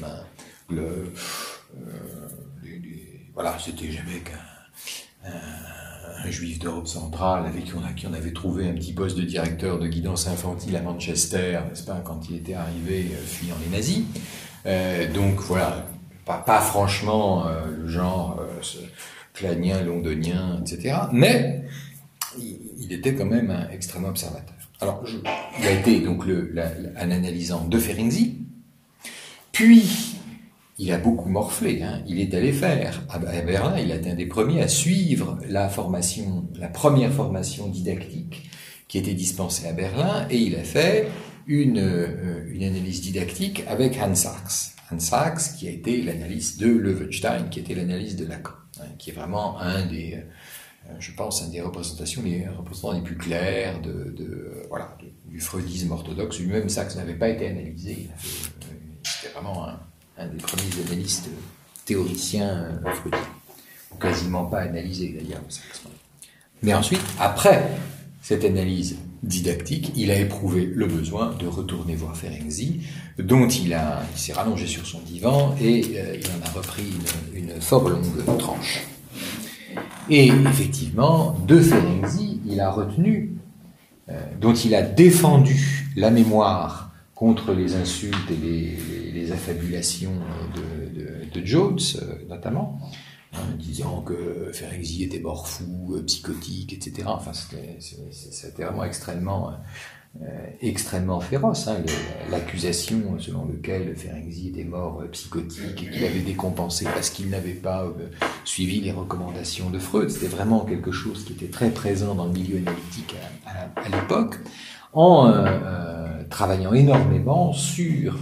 voilà, c'était jamais qu'un juif d'Europe centrale avec qui on avait trouvé un petit poste de directeur de guidance infantile à Manchester, n'est-ce pas, quand il était arrivé fuyant les nazis. Donc voilà, pas franchement le genre clanien, londonien, etc. Mais il était quand même un extrêmement observateur. Alors, il a été donc un analysant de Ferenczi, puis il a beaucoup morflé. Il est allé faire à Berlin, il a été un des premiers à suivre la première formation didactique qui était dispensée à Berlin, et il a fait une analyse didactique avec Hans Sachs. Hans Sachs, qui a été l'analyste de Löwenstein, qui était l'analyste de Lacan, qui est vraiment un des représentants les plus clairs du freudisme orthodoxe. Lui-même, Sachs n'avait pas été analysé. C'était vraiment un des premiers analystes théoriciens freudiens. Quasiment pas analysé, d'ailleurs, Sachs. Mais ensuite, après cette analyse didactique, il a éprouvé le besoin de retourner voir Ferenczi, dont il s'est rallongé sur son divan et il en a repris une fort longue tranche. Et effectivement, de Ferenczi, il a retenu, dont il a défendu la mémoire contre les insultes et les affabulations de Jones, notamment, disant que Ferenczi était mort fou, psychotique, etc. Enfin, c'était vraiment extrêmement féroce. L'accusation selon laquelle Ferenczi était mort psychotique et qu'il avait décompensé parce qu'il n'avait pas suivi les recommandations de Freud, c'était vraiment quelque chose qui était très présent dans le milieu analytique à l'époque, en travaillant énormément sur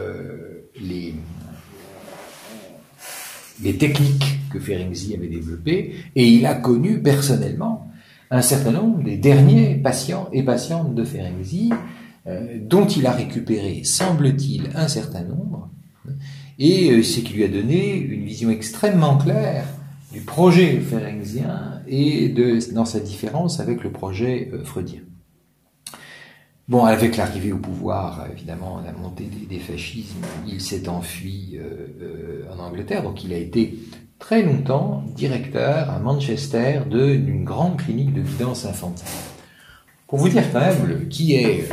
les techniques que Ferenczi avait développées, et il a connu personnellement un certain nombre des derniers patients et patientes de Ferenczi, dont il a récupéré, semble-t-il, un certain nombre, et ce qui lui a donné une vision extrêmement claire du projet ferenczien et dans sa différence avec le projet freudien. Bon, avec l'arrivée au pouvoir, évidemment, la montée des fascismes, il s'est enfui en Angleterre, donc il a été très longtemps directeur à Manchester d'une grande clinique de guidance infantile. Pour vous dire quand même qui est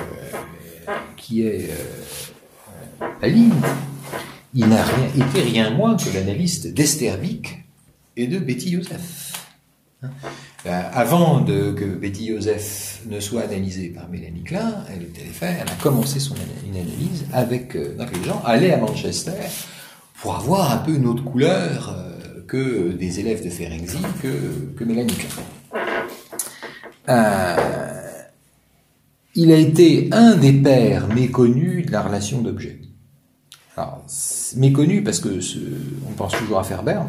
Balint, il n'a été rien moins que l'analyste d'Esterbeek et de Betty Joseph. Avant que Betty Joseph ne soit analysée par Mélanie Klein, elle a commencé une analyse avec donc les gens allaient à Manchester pour avoir un peu une autre couleur que des élèves de Ferenczi, que Mélanie Klein. Il a été un des pères méconnus de la relation d'objet. Alors, méconnu parce que on pense toujours à Ferber,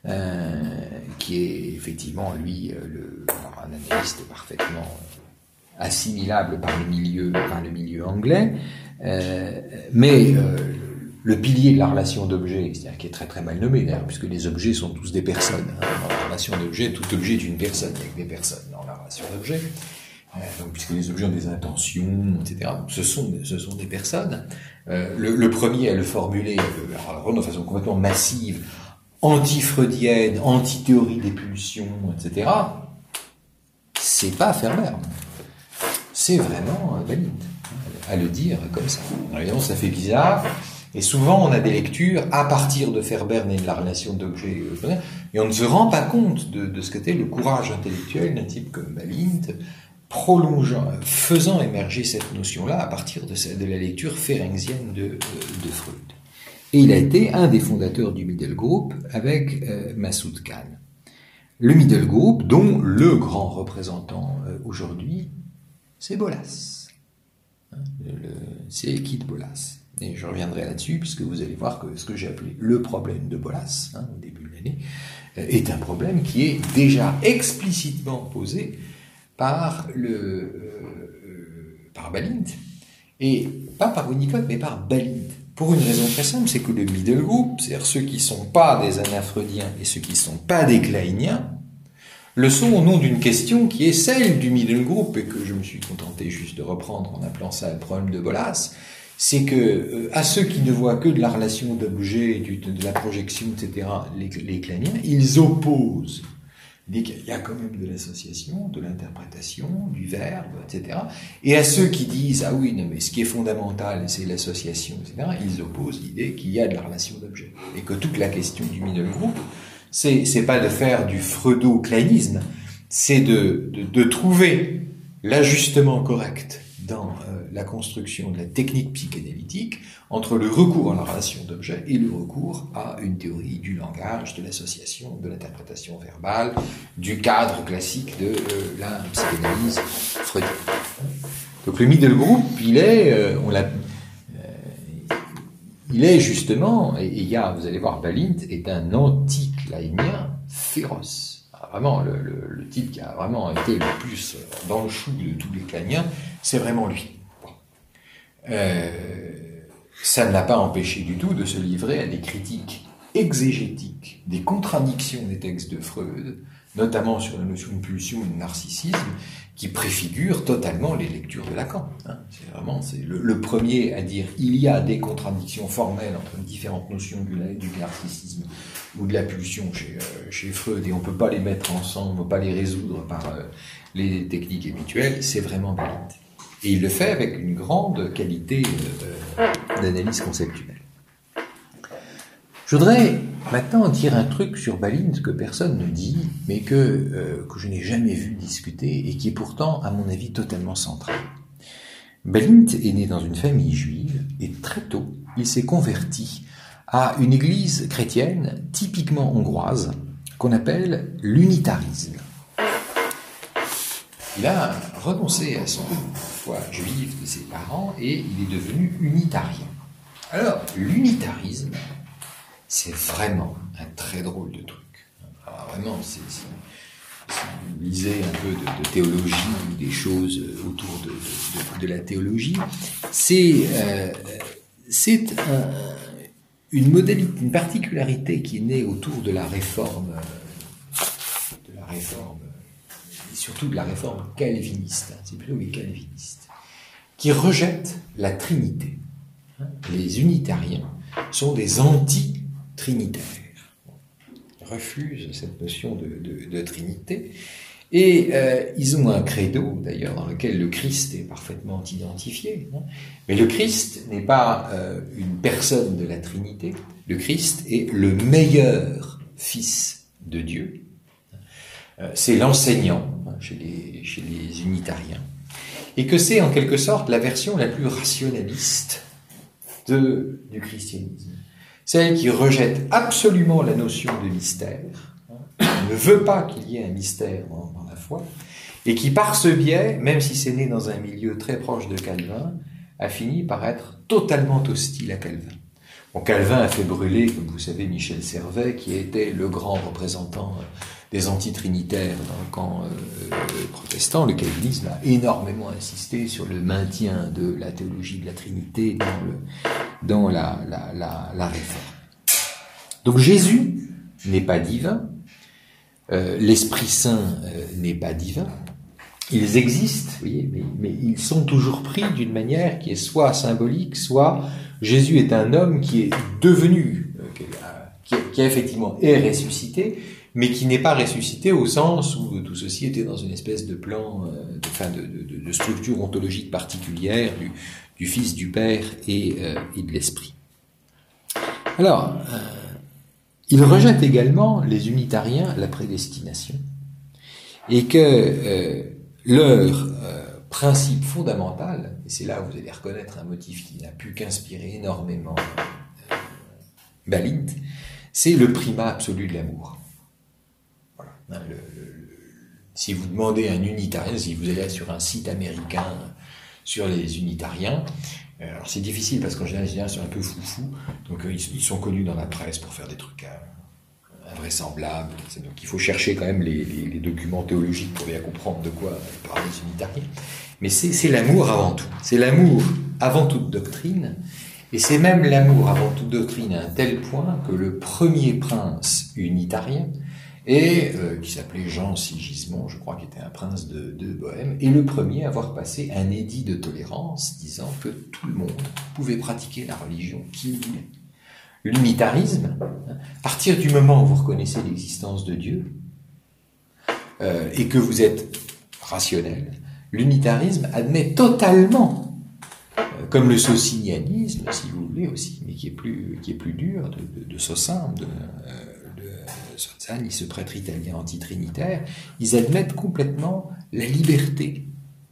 qui est effectivement, lui, un analyste parfaitement assimilable par le milieu anglais, mais le pilier de la relation d'objet, c'est-à-dire qui est très très mal nommé d'ailleurs, puisque les objets sont tous des personnes. Dans la relation d'objet, tout objet est une personne, avec des personnes dans la relation d'objet. Donc, puisque les objets ont des intentions, etc. Donc, ce sont des personnes. Le premier à le formuler, alors, de façon complètement massive, anti-freudienne, anti-théorie des pulsions, etc. C'est pas Ferber. C'est vraiment Balint, à le dire comme ça. Alors, évidemment, ça fait bizarre. Et souvent, on a des lectures à partir de Ferber et de la relation d'objet, et on ne se rend pas compte de ce qu'était le courage intellectuel d'un type comme Balint, faisant émerger cette notion-là à partir de la lecture férengsienne de Freud. Et il a été un des fondateurs du Middle Group avec Massoud Khan. Le Middle Group, dont le grand représentant aujourd'hui, c'est Bolas. C'est Kit Bolas. Et je reviendrai là-dessus, puisque vous allez voir que ce que j'ai appelé le problème de Bolas, au début de l'année, est un problème qui est déjà explicitement posé par Balint. Et pas par Winnicott, mais par Balint. Pour une raison très simple, c'est que le Middle Group, c'est-à-dire ceux qui ne sont pas des anafreudiens et ceux qui ne sont pas des kleiniens, le sont au nom d'une question qui est celle du Middle Group, et que je me suis contenté juste de reprendre en appelant ça le problème de Bolas, c'est que à ceux qui ne voient que de la relation d'objet, de la projection, etc., les kleiniens, ils opposent. Ils disent qu'il y a quand même de l'association, de l'interprétation, du verbe, etc. Et à ceux qui disent, ah oui, non, mais ce qui est fondamental, c'est l'association, etc., ils opposent l'idée qu'il y a de la relation d'objet. Et que toute la question du Middle Group, c'est pas de faire du freudo-kleinisme, c'est de trouver l'ajustement correct dans la construction de la technique psychanalytique entre le recours à la relation d'objet et le recours à une théorie du langage, de l'association, de l'interprétation verbale, du cadre classique de la psychanalyse freudienne. Donc le Middle Group, il est justement, et il y a, vous allez voir, Balint est un anti-kleinien féroce. Vraiment, le type qui a vraiment été le plus dans le chou de tous les kleiniens, c'est vraiment lui. Ça ne l'a pas empêché du tout de se livrer à des critiques exégétiques, des contradictions des textes de Freud, notamment sur la notion de pulsion et de narcissisme, qui préfigurent totalement les lectures de Lacan. C'est le premier à dire il y a des contradictions formelles entre différentes notions du narcissisme ou de la pulsion chez Freud, et on ne peut pas les mettre ensemble, on ne peut pas les résoudre par les techniques habituelles, c'est vraiment Balint. Et il le fait avec une grande qualité d'analyse conceptuelle. Je voudrais maintenant dire un truc sur Balint que personne ne dit, mais que je n'ai jamais vu discuter, et qui est pourtant, à mon avis, totalement central. Balint est né dans une famille juive, et très tôt, il s'est converti à une église chrétienne typiquement hongroise, qu'on appelle l'unitarisme. Il a renoncé à son foi juive de ses parents, et il est devenu unitarien. Alors, l'unitarisme, c'est vraiment un très drôle de truc. Alors vraiment, si vous lisez un peu de théologie ou des choses autour de la théologie, c'est une modalité, une particularité qui est née autour de la réforme, et surtout de la réforme calviniste. C'est plutôt les calvinistes qui rejettent la Trinité. Les unitariens sont des anti-trinitaires. Ils refusent cette notion de Trinité. Et ils ont un credo, d'ailleurs, dans lequel le Christ est parfaitement identifié. Mais le Christ n'est pas une personne de la Trinité. Le Christ est le meilleur Fils de Dieu. C'est l'enseignant chez les unitariens. Et que c'est en quelque sorte la version la plus rationaliste du christianisme. Celle qui rejette absolument la notion de mystère, ne veut pas qu'il y ait un mystère dans la foi, et qui par ce biais, même si c'est né dans un milieu très proche de Calvin, a fini par être totalement hostile à Calvin. Bon, Calvin a fait brûler, comme vous savez, Michel Servet, qui était le grand représentant des antitrinitaires dans le camp protestant, le calvinisme a énormément insisté sur le maintien de la théologie de la Trinité dans la réforme. Donc Jésus n'est pas divin, l'Esprit Saint n'est pas divin. Ils existent, vous voyez, mais ils sont toujours pris d'une manière qui est soit symbolique, soit Jésus est un homme qui est devenu, qui effectivement est ressuscité, mais qui n'est pas ressuscité au sens où tout ceci était dans une espèce de plan, de structure ontologique particulière du Fils, du Père et de l'Esprit. Alors, il rejette également, les unitariens, la prédestination, et que leur principe fondamental, et c'est là où vous allez reconnaître un motif qui n'a pu qu'inspirer énormément Balint, c'est le primat absolu de l'amour. Voilà. Si vous demandez à un unitarien, si vous allez sur un site américain sur les unitariens, alors c'est difficile parce qu'en général, ils sont un peu foufous, donc ils sont connus dans la presse pour faire des trucs invraisemblables. Donc il faut chercher quand même les documents théologiques pour bien comprendre de quoi parlent les unitariens. Mais c'est l'amour avant tout. C'est l'amour avant toute doctrine, et c'est même l'amour avant toute doctrine à un tel point que le premier prince unitarien, qui s'appelait Jean Sigismond, je crois, qui était un prince de Bohême, est le premier à avoir passé un édit de tolérance disant que tout le monde pouvait pratiquer la religion qu'il voulait. L'unitarisme, à partir du moment où vous reconnaissez l'existence de Dieu et que vous êtes rationnel, l'unitarisme admet totalement, comme le socinianisme, si vous voulez aussi, mais qui est plus dur, de Socin, de Sozzani, ce prêtre italien antitrinitaire, ils admettent complètement la liberté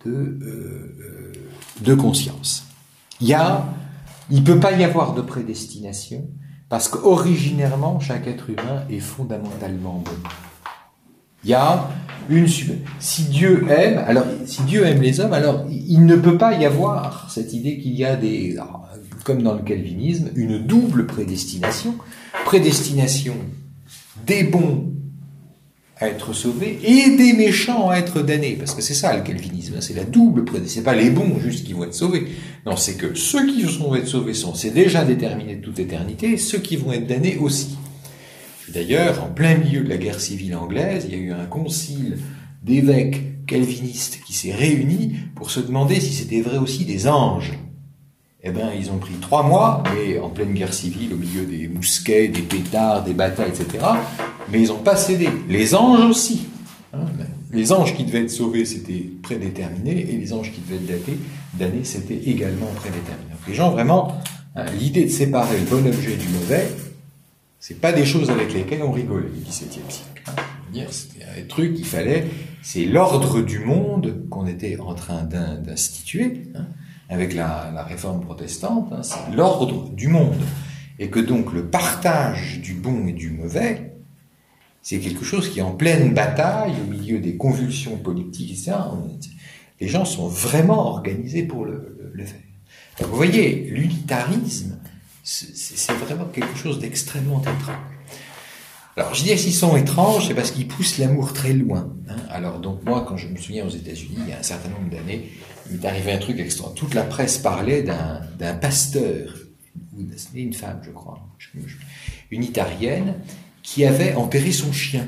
de conscience. Il ne peut pas y avoir de prédestination, parce qu'originairement, chaque être humain est fondamentalement bon. Il y a si Dieu aime les hommes, alors il ne peut pas y avoir cette idée qu'il y a comme dans le calvinisme, une double prédestination. Prédestination des bons à être sauvés et des méchants à être damnés. Parce que c'est ça le calvinisme, c'est la double prédestination. C'est pas les bons juste qui vont être sauvés. Non, c'est que ceux qui vont être sauvés c'est déjà déterminé de toute éternité, et ceux qui vont être damnés aussi. D'ailleurs, en plein milieu de la guerre civile anglaise, il y a eu un concile d'évêques calvinistes qui s'est réuni pour se demander si c'était vrai aussi des anges. Eh bien, ils ont pris 3 mois, mais en pleine guerre civile, au milieu des mousquets, des pétards, des batailles, etc. Mais ils n'ont pas cédé. Les anges aussi. Les anges qui devaient être sauvés, c'était prédéterminé, et les anges qui devaient être damnés, c'était également prédéterminé. Donc les gens, vraiment, l'idée de séparer le bon objet du mauvais, c'est pas des choses avec lesquelles on rigolait au XVIIe siècle. C'était un truc qu'il fallait, c'est l'ordre du monde qu'on était en train d'instituer, avec la réforme protestante, c'est l'ordre du monde. Et que donc le partage du bon et du mauvais, c'est quelque chose qui est en pleine bataille, au milieu des convulsions politiques, etc. Les gens sont vraiment organisés pour le faire. Donc vous voyez, l'unitarisme, c'est vraiment quelque chose d'extrêmement étrange. Alors, je dis qu'ils sont étranges, c'est parce qu'ils poussent l'amour très loin. Alors, donc, moi, quand je me souviens aux États-Unis, il y a un certain nombre d'années, il m'est arrivé un truc extraordinaire. Toute la presse parlait d'un pasteur, ou c'était une femme, je crois, unitarienne, qui avait enterré son chien.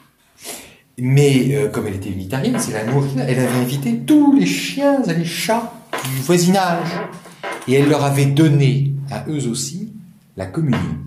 Mais, comme elle était unitarienne, c'est l'amour, elle avait invité tous les chiens et les chats du voisinage. Et elle leur avait donné à eux aussi la communion.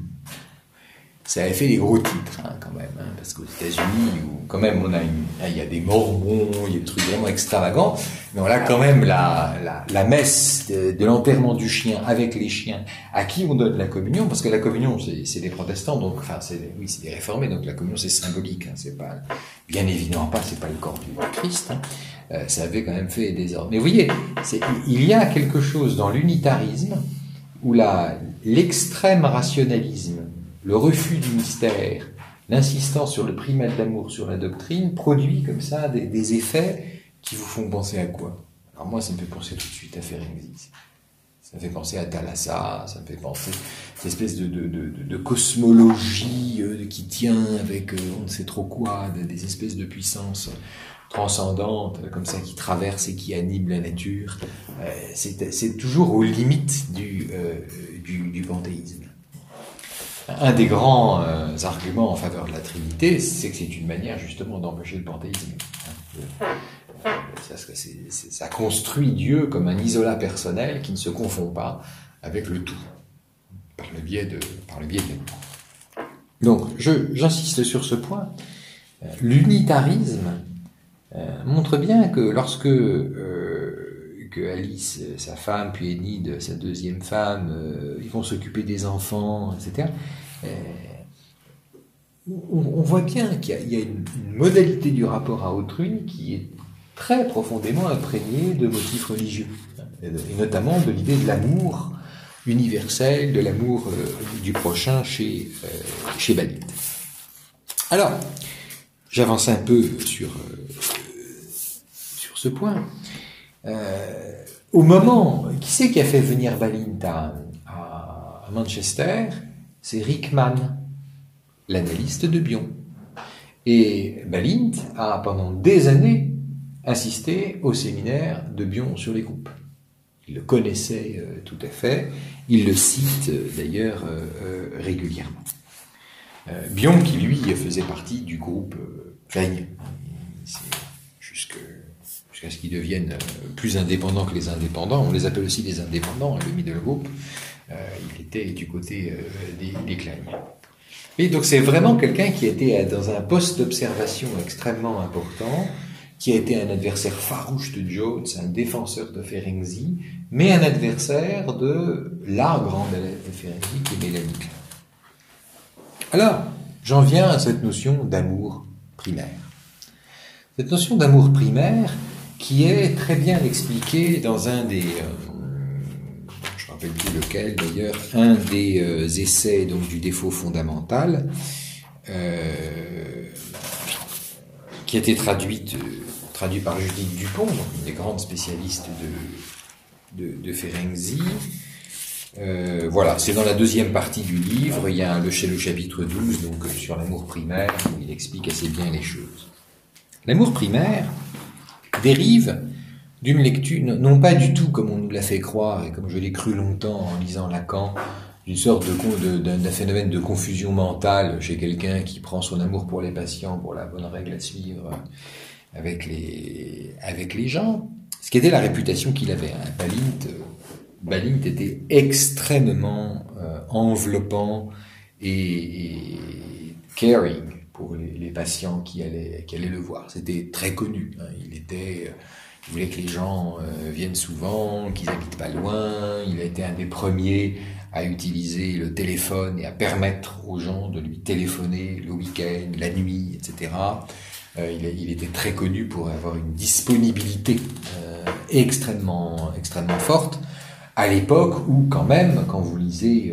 Ça avait fait des gros titres, quand même, parce qu'aux États-Unis, où quand même il y a des mormons, il y a des trucs vraiment extravagants, mais on a quand même la messe de l'enterrement du chien avec les chiens, à qui on donne la communion, parce que la communion, c'est des protestants, donc, c'est des réformés, donc la communion c'est symbolique, c'est pas, bien évidemment pas, c'est pas le corps du Christ, ça avait quand même fait des ordres. Mais vous voyez, il y a quelque chose dans l'unitarisme où l'extrême rationalisme, le refus du mystère, l'insistance sur le primat de l'amour, sur la doctrine, produit comme ça des effets qui vous font penser à quoi? Alors moi, ça me fait penser tout de suite à Ferenczi. Ça me fait penser à Thalassa, ça me fait penser à cette espèce de cosmologie qui tient avec on ne sait trop quoi, des espèces de puissances transcendantes, comme ça, qui traversent et qui animent la nature. C'est toujours aux limites du panthéisme. Un des grands arguments en faveur de la Trinité, c'est que c'est une manière justement d'empêcher le panthéisme. Ça construit Dieu comme un isolat personnel qui ne se confond pas avec le tout, par le biais de l'amour. Donc, j'insiste sur ce point. L'unitarisme montre bien que lorsque que Alice, sa femme, puis Enid, sa deuxième femme, ils vont s'occuper des enfants, etc., on voit bien qu'il y a une modalité du rapport à autrui qui est très profondément imprégnée de motifs religieux, et notamment de l'idée de l'amour universel, de l'amour du prochain chez Balint. Alors, j'avance un peu sur ce point. Au moment, qui c'est qui a fait venir Balint à Manchester? C'est Rickman, l'analyste de Bion. Et Balint a, pendant des années, insisté au séminaire de Bion sur les groupes. Il le connaissait tout à fait, il le cite d'ailleurs régulièrement. Bion, qui lui faisait partie du groupe règne, jusqu'à ce qu'ils deviennent plus indépendants que les indépendants. On les appelle aussi des indépendants, le middle group. Il était du côté des Klein. Et donc c'est vraiment quelqu'un qui était dans un poste d'observation extrêmement important, qui a été un adversaire farouche de Jones, un défenseur de Ferenczi, mais un adversaire de la grande élève de Ferenczi, qui est Mélanie Klein. Alors, j'en viens à cette notion d'amour primaire. Cette notion d'amour primaire qui est très bien expliquée dans un des... je ne me rappelle plus lequel d'ailleurs, un des essais donc, du défaut fondamental, qui a été traduit par Judith Dupont, donc une des grandes spécialistes de Ferenczi. Voilà, c'est dans la deuxième partie du livre, il y a le chapitre 12, donc sur l'amour primaire, où il explique assez bien les choses. L'amour primaire dérive d'une lecture, non pas du tout comme on nous l'a fait croire, et comme je l'ai cru longtemps en lisant Lacan, d'une sorte d'un phénomène de confusion mentale chez quelqu'un qui prend son amour pour les patients, pour la bonne règle à suivre avec les gens, ce qui était la réputation qu'il avait. Balint était extrêmement enveloppant et caring pour les patients qui allaient le voir. C'était très connu. Il voulait que les gens viennent souvent, qu'ils habitent pas loin. Il a été un des premiers à utiliser le téléphone et à permettre aux gens de lui téléphoner le week-end, la nuit, etc. Il était très connu pour avoir une disponibilité extrêmement forte, à l'époque où, quand même, quand vous lisez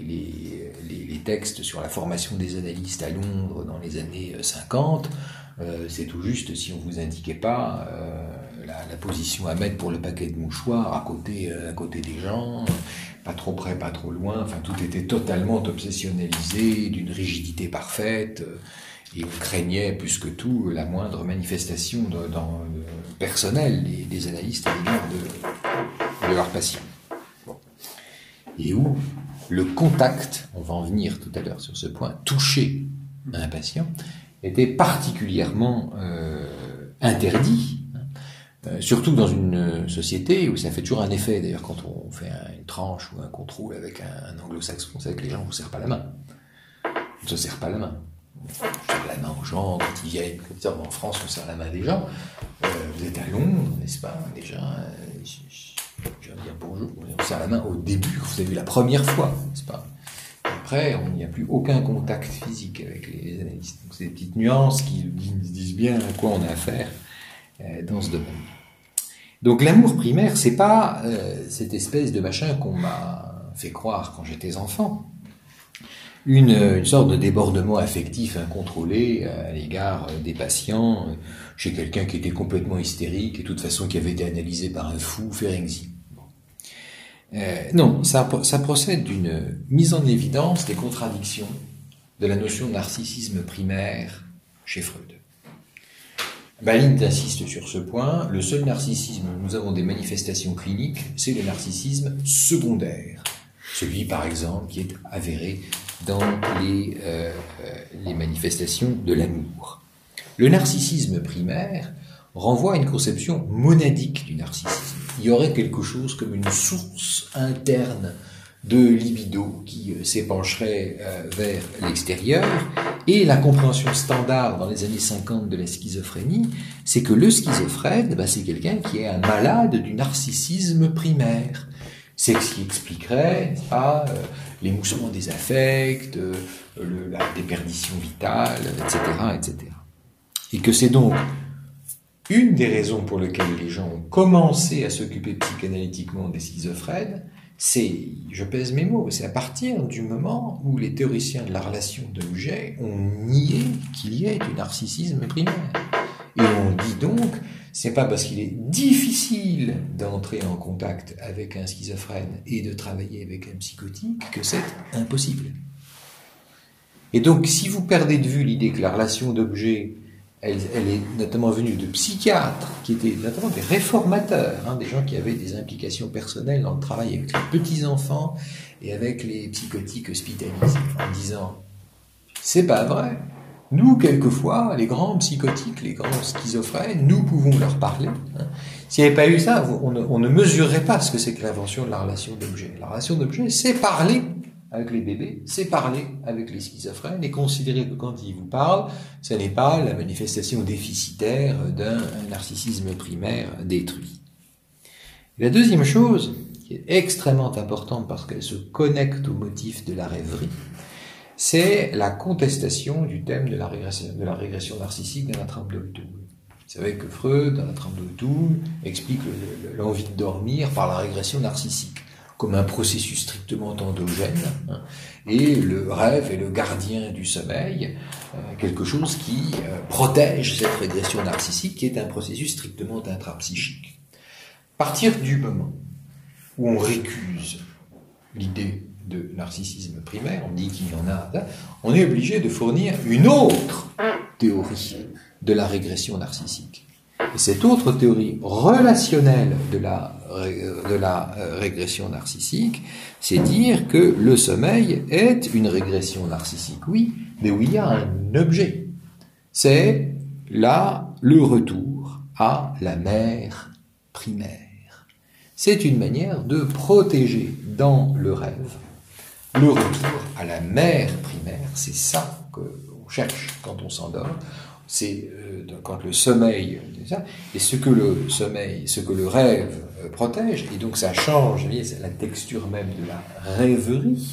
les textes sur la formation des analystes à Londres dans les années 50, c'est tout juste si on vous indiquait pas la position à mettre pour le paquet de mouchoirs à côté des gens, pas trop près, pas trop loin, enfin tout était totalement obsessionnalisé, d'une rigidité parfaite, et on craignait plus que tout la moindre manifestation personnelle des analystes à l'égard de leurs patients. Bon. Et où le contact, on va en venir tout à l'heure sur ce point, toucher un patient, était particulièrement interdit, surtout dans une société où ça fait toujours un effet. D'ailleurs, quand on fait une tranche ou un contrôle avec un anglo-saxon, on sait que les gens ne vous serrent pas la main. On ne se serre pas la main. On serre la main aux gens quand ils viennent. En France, on serre la main des gens. Vous êtes à Londres, n'est-ce pas? Déjà, je viens dire bonjour. On serre la main au début, vous avez vu la première fois, n'est-ce pas? Après, il n'y a plus aucun contact physique avec les analystes. Donc, c'est des petites nuances qui disent bien à quoi on a affaire dans ce domaine. Donc, l'amour primaire, c'est pas cette espèce de machin qu'on m'a fait croire quand j'étais enfant. Une sorte de débordement affectif incontrôlé à l'égard des patients, chez quelqu'un qui était complètement hystérique et de toute façon qui avait été analysé par un fou, Ferenczi. Bon. Non, ça procède d'une mise en évidence des contradictions de la notion de narcissisme primaire chez Freud. Balint insiste sur ce point, le seul narcissisme où nous avons des manifestations cliniques, c'est le narcissisme secondaire. Celui, par exemple, qui est avéré dans les manifestations de l'amour. Le narcissisme primaire renvoie à une conception monadique du narcissisme. Il y aurait quelque chose comme une source interne de libido qui s'épancherait vers l'extérieur. Et la compréhension standard dans les années 50 de la schizophrénie, c'est que le schizophrène, c'est quelqu'un qui est un malade du narcissisme primaire. C'est ce qui expliquerait, n'est-ce pas, l'émoussement des affects, la déperdition vitale, etc., etc. Et que c'est donc une des raisons pour lesquelles les gens ont commencé à s'occuper psychanalytiquement des schizophrènes, c'est, je pèse mes mots, c'est à partir du moment où les théoriciens de la relation d'objet ont nié qu'il y ait du narcissisme primaire. Et on dit donc, c'est pas parce qu'il est difficile d'entrer en contact avec un schizophrène et de travailler avec un psychotique que c'est impossible. Et donc, si vous perdez de vue l'idée que la relation d'objet, elle est notamment venue de psychiatres, qui étaient notamment des réformateurs, des gens qui avaient des implications personnelles dans le travail avec les petits-enfants et avec les psychotiques hospitalisés, en disant « c'est pas vrai ». Nous, quelquefois, les grands psychotiques, les grands schizophrènes, nous pouvons leur parler. S'il n'y avait pas eu ça, on ne mesurerait pas ce que c'est que l'invention de la relation d'objet. La relation d'objet, c'est parler avec les bébés, c'est parler avec les schizophrènes et considérer que quand ils vous parlent, ce n'est pas la manifestation déficitaire d'un narcissisme primaire détruit. Et la deuxième chose, qui est extrêmement importante parce qu'elle se connecte au motif de la rêverie, c'est la contestation du thème de la régression narcissique dans la trame de Tull. Vous savez que Freud, dans la trame de Tull, explique l'envie de dormir par la régression narcissique, comme un processus strictement endogène, et le rêve est le gardien du sommeil, quelque chose qui protège cette régression narcissique, qui est un processus strictement intrapsychique. À partir du moment où on récuse l'idée de narcissisme primaire, on dit qu'il y en a, on est obligé de fournir une autre théorie de la régression narcissique. Et cette autre théorie relationnelle de la régression narcissique, c'est dire que le sommeil est une régression narcissique, oui, mais où il y a un objet. C'est là le retour à la mère primaire. C'est une manière de protéger dans le rêve le retour à la mère primaire. C'est ça qu'on cherche quand on s'endort. C'est quand le sommeil, et ce que le rêve protège, et donc ça change, c'est la texture même de la rêverie,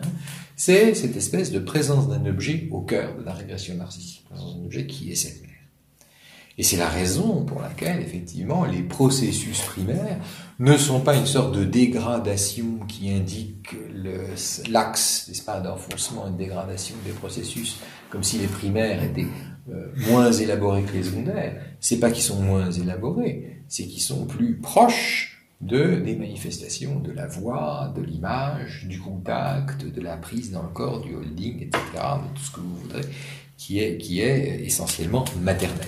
c'est cette espèce de présence d'un objet au cœur de la régression narcissique, un objet qui est cette mère. Et c'est la raison pour laquelle, effectivement, les processus primaires ne sont pas une sorte de dégradation qui indique l'axe, n'est-ce pas, d'enfoncement et de dégradation des processus, comme si les primaires étaient moins élaborés que les secondaires. C'est pas qu'ils sont moins élaborés, c'est qu'ils sont plus proches des manifestations de la voix, de l'image, du contact, de la prise dans le corps, du holding, etc., de tout ce que vous voudrez, qui est essentiellement maternel.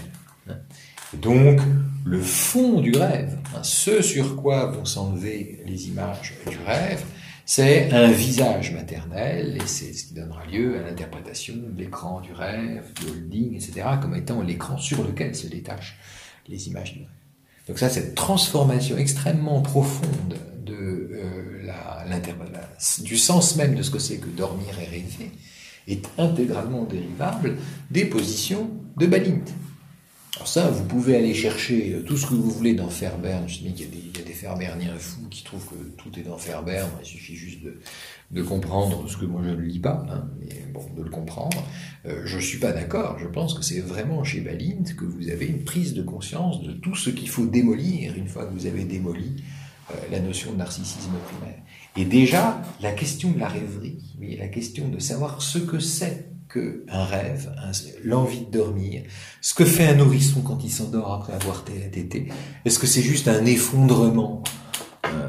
Donc, le fond du rêve, ce sur quoi vont s'enlever les images du rêve, c'est un visage maternel, et c'est ce qui donnera lieu à l'interprétation de l'écran du rêve, du holding, etc., comme étant l'écran sur lequel se détachent les images du rêve. Donc ça, cette transformation extrêmement profonde du sens même de ce que c'est que dormir et rêver, est intégralement dérivable des positions de Balint. Alors ça, vous pouvez aller chercher tout ce que vous voulez dans Fairbairn. Je sais qu'il y a des Fairbairniens fous qui trouvent que tout est dans Fairbairn. Il suffit juste de comprendre ce que moi je ne lis pas, mais bon, de le comprendre. Je suis pas d'accord. Je pense que c'est vraiment chez Balint que vous avez une prise de conscience de tout ce qu'il faut démolir une fois que vous avez démoli la notion de narcissisme primaire. Et déjà, la question de la rêverie, la question de savoir ce que c'est qu'un rêve, l'envie de dormir, ce que fait un nourrisson quand il s'endort après avoir tété. Est-ce que c'est juste un effondrement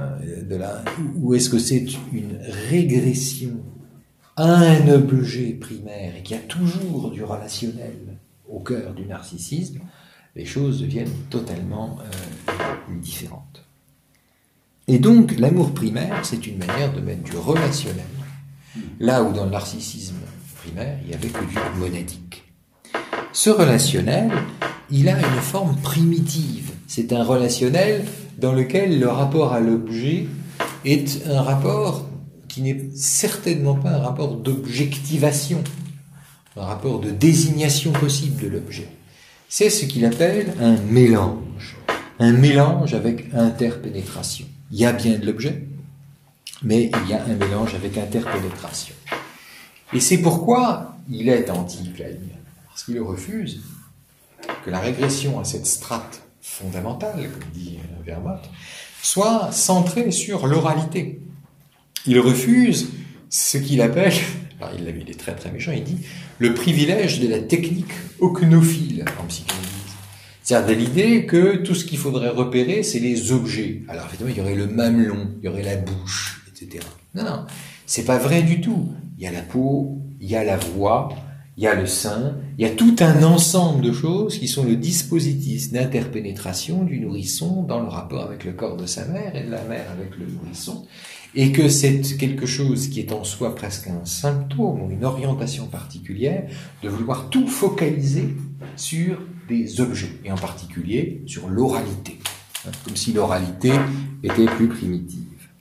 ou est-ce que c'est une régression à un objet primaire et qu'il y a toujours du relationnel au cœur du narcissisme, les choses deviennent totalement différentes. Et donc, l'amour primaire, c'est une manière de mettre du relationnel, là où dans le narcissisme primaire, il n'y avait que du monadique. Ce relationnel, il a une forme primitive. C'est un relationnel dans lequel le rapport à l'objet est un rapport qui n'est certainement pas un rapport d'objectivation, un rapport de désignation possible de l'objet. C'est ce qu'il appelle un mélange avec interpénétration. Il y a bien de l'objet, mais il y a un mélange avec interpénétration. Et c'est pourquoi il est anti-Klein, parce qu'il refuse que la régression à cette strate fondamentale, comme dit Vermote, soit centrée sur l'oralité. Il refuse ce qu'il appelle, alors il est très très méchant, il dit le privilège de la technique ocnophile en psychanalyse. C'est-à-dire de l'idée que tout ce qu'il faudrait repérer, c'est les objets. Alors évidemment, il y aurait le mamelon, il y aurait la bouche, etc. Non, c'est pas vrai du tout. Il y a la peau, il y a la voix, il y a le sein, il y a tout un ensemble de choses qui sont le dispositif d'interpénétration du nourrisson dans le rapport avec le corps de sa mère et de la mère avec le nourrisson, et que c'est quelque chose qui est en soi presque un symptôme ou une orientation particulière de vouloir tout focaliser sur des objets, et en particulier sur l'oralité, comme si l'oralité était plus primitive.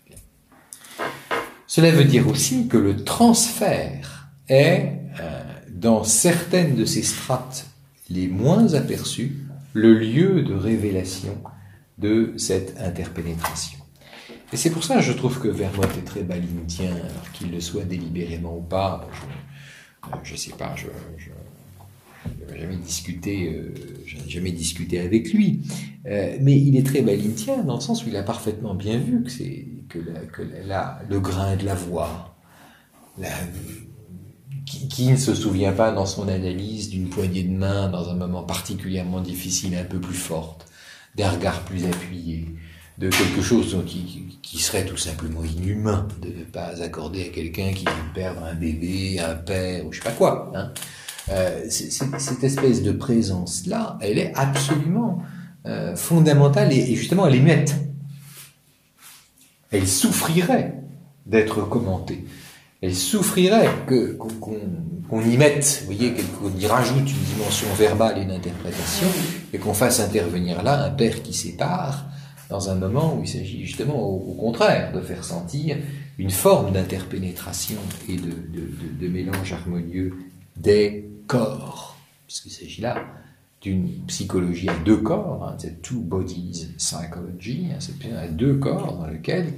Cela veut dire aussi que le transfert est, dans certaines de ces strates les moins aperçues, le lieu de révélation de cette interpénétration. Et c'est pour ça que je trouve que Vermote est très balintien, alors qu'il le soit délibérément ou pas. Je sais pas, je n'ai jamais discuté avec lui, mais il est très balintien dans le sens où il a parfaitement bien vu que le grain de la voix, qui ne se souvient pas dans son analyse d'une poignée de main dans un moment particulièrement difficile, un peu plus forte, d'un regard plus appuyé, de quelque chose qui serait tout simplement inhumain de ne pas accorder à quelqu'un qui vient de perdre un bébé, un père, ou je sais pas quoi. Cette espèce de présence-là, elle est absolument fondamentale et justement elle est muette. Elle souffrirait d'être commentée. Elle souffrirait qu'on y mette, vous voyez, qu'on y rajoute une dimension verbale et une interprétation, et qu'on fasse intervenir là un père qui sépare, dans un moment où il s'agit justement au contraire de faire sentir une forme d'interpénétration et de mélange harmonieux des corps, puisqu'il s'agit là d'une psychologie à deux corps, c'est two bodies psychology, c'est bien à deux corps dans lequel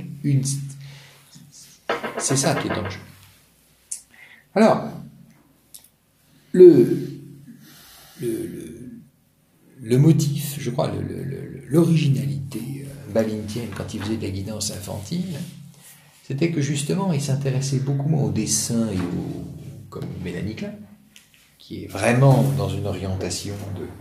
c'est ça qui est en jeu. Alors, le motif, je crois, l'originalité balintienne quand il faisait de la guidance infantile, c'était que justement il s'intéressait beaucoup moins au dessin et comme Mélanie Klein, qui est vraiment dans une orientation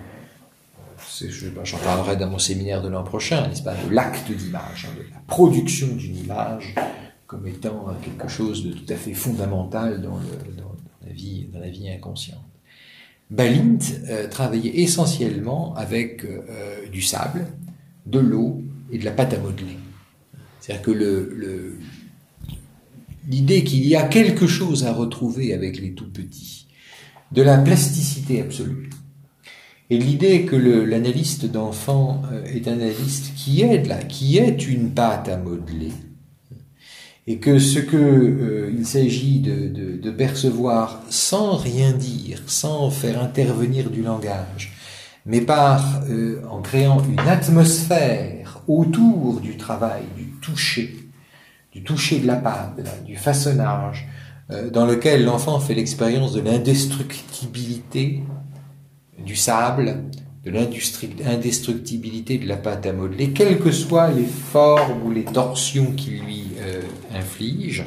j'en parlerai dans mon séminaire de l'an prochain, n'est-ce pas, de l'acte d'image, de la production d'une image comme étant quelque chose de tout à fait fondamental dans la vie inconsciente. Balint travaillait essentiellement avec du sable, de l'eau et de la pâte à modeler. C'est-à-dire que l'idée qu'il y a quelque chose à retrouver avec les tout-petits, de la plasticité absolue, et l'idée que l'analyste d'enfant est un analyste qui est une pâte à modeler, et que il s'agit de percevoir sans rien dire, sans faire intervenir du langage, mais en créant une atmosphère autour du travail, du toucher de la pâte, du façonnage, dans lequel l'enfant fait l'expérience de l'indestructibilité du sable, de l'indestructibilité de la pâte à modeler, quelles que soient les formes ou les torsions qu'il lui inflige,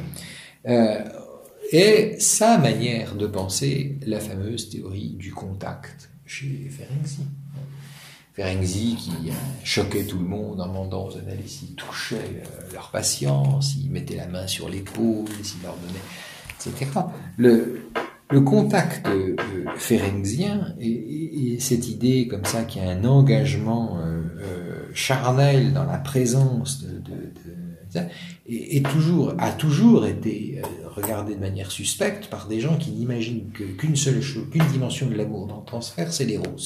et sa manière de penser la fameuse théorie du contact chez Ferenczi. Ferenczi qui choquait tout le monde en demandant aux analystes s'ils touchaient leur patient, s'ils mettaient la main sur l'épaule, s'ils leur donnaient, etc. Le contact ferenzien et cette idée comme ça qu'il y a un engagement charnel dans la présence a toujours été regardé de manière suspecte par des gens qui n'imaginent qu'une seule chose, qu'une dimension de l'amour dans le transfert, c'est l'éros.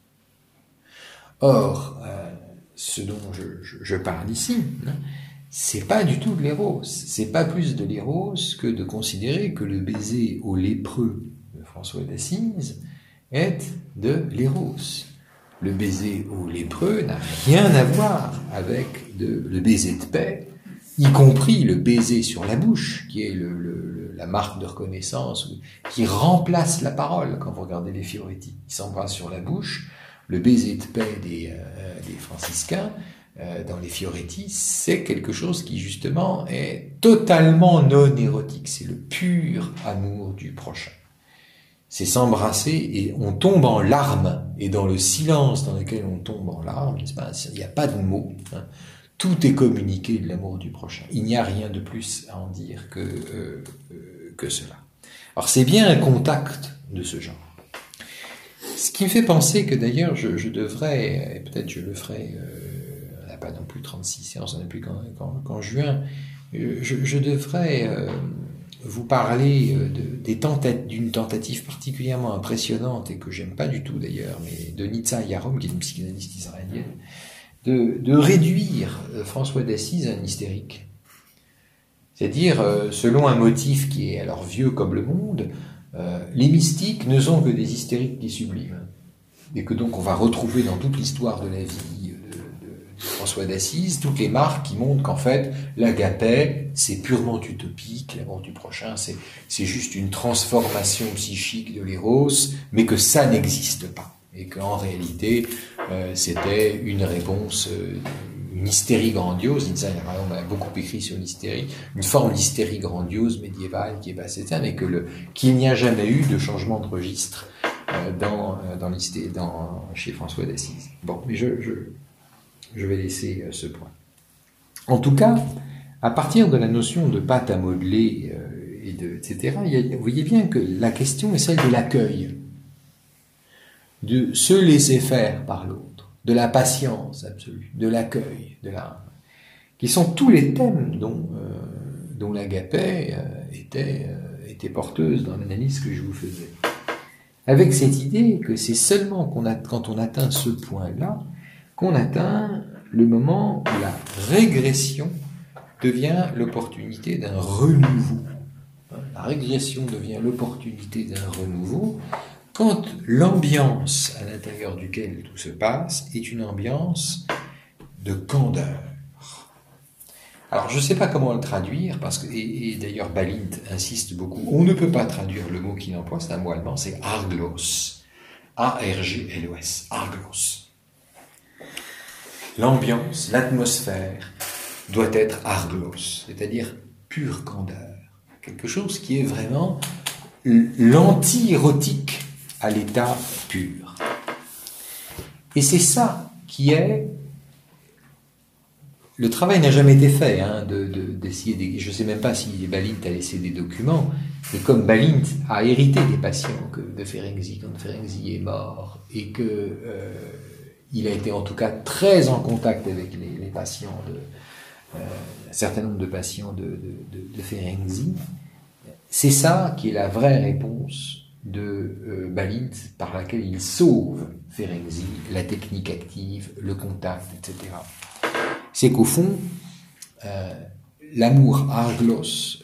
Or, ce dont je parle ici, c'est pas du tout de l'éros. C'est pas plus de l'éros que de considérer que le baiser au lépreux de François d'Assise est de l'éros. Le baiser au lépreux n'a rien à voir avec le baiser de paix, y compris le baiser sur la bouche, qui est la marque de reconnaissance, qui remplace la parole. Quand vous regardez les Fioretti, ils s'embrassent sur la bouche. Le baiser de paix des franciscains, dans les Fioretti, c'est quelque chose qui justement est totalement non érotique. C'est le pur amour du prochain. C'est s'embrasser et on tombe en larmes. Et dans le silence dans lequel on tombe en larmes, n'est-ce pas, il n'y a pas de mots. Tout est communiqué de l'amour du prochain. Il n'y a rien de plus à en dire que cela. Alors c'est bien un contact de ce genre. Ce qui me fait penser que d'ailleurs je devrais, et peut-être je le ferai, on n'a pas non plus 36 séances, on n'a plus qu'en juin, je devrais vous parler d'une tentative particulièrement impressionnante, et que j'aime pas du tout d'ailleurs, mais de Nitza Yarom, qui est une psychanalyste israélienne, de réduire François d'Assise à un hystérique. C'est-à-dire, selon un motif qui est alors vieux comme le monde, les mystiques ne sont que des hystériques qui subliment. Et que donc on va retrouver dans toute l'histoire de la vie de François d'Assise toutes les marques qui montrent qu'en fait, l'agapé, c'est purement utopique, l'amour du prochain, c'est juste une transformation psychique de l'éros, mais que ça n'existe pas. Et qu'en réalité, c'était une réponse, une hystérie grandiose. On a beaucoup écrit sur l'hystérie, une forme d'hystérie grandiose médiévale qui est passée ça, mais qu'il n'y a jamais eu de changement de registre chez François d'Assise. Bon, mais je vais laisser ce point. En tout cas, à partir de la notion de pâte à modeler, etc., vous voyez bien que la question est celle de l'accueil, de se laisser faire par l'autre, de la patience absolue, de l'accueil, qui sont tous les thèmes dont l'agapé était porteuse dans l'analyse que je vous faisais. Avec cette idée que c'est seulement quand on atteint ce point-là, qu'on atteint le moment où la régression devient l'opportunité d'un renouveau. La régression devient l'opportunité d'un renouveau quand l'ambiance à l'intérieur duquel tout se passe est une ambiance de candeur. Alors je ne sais pas comment le traduire, parce que, et d'ailleurs Balint insiste beaucoup, on ne peut pas traduire le mot qu'il emploie, c'est un mot allemand, c'est arglos, A-R-G-L-O-S, arglos. L'ambiance, l'atmosphère doit être arglos, c'est-à-dire pure candeur, quelque chose qui est vraiment l'anti-érotique à l'état pur. Et c'est ça qui est... Le travail n'a jamais été fait, d'essayer... Je ne sais même pas si Balint a laissé des documents, mais comme Balint a hérité des patients de Ferenczi, quand Ferenczi est mort, et que il a été en tout cas très en contact avec les patients, un certain nombre de patients de Ferenczi, c'est ça qui est la vraie réponse de Balint, par laquelle il sauve Ferenczi, la technique active, le contact, etc. C'est qu'au fond, l'amour arglos,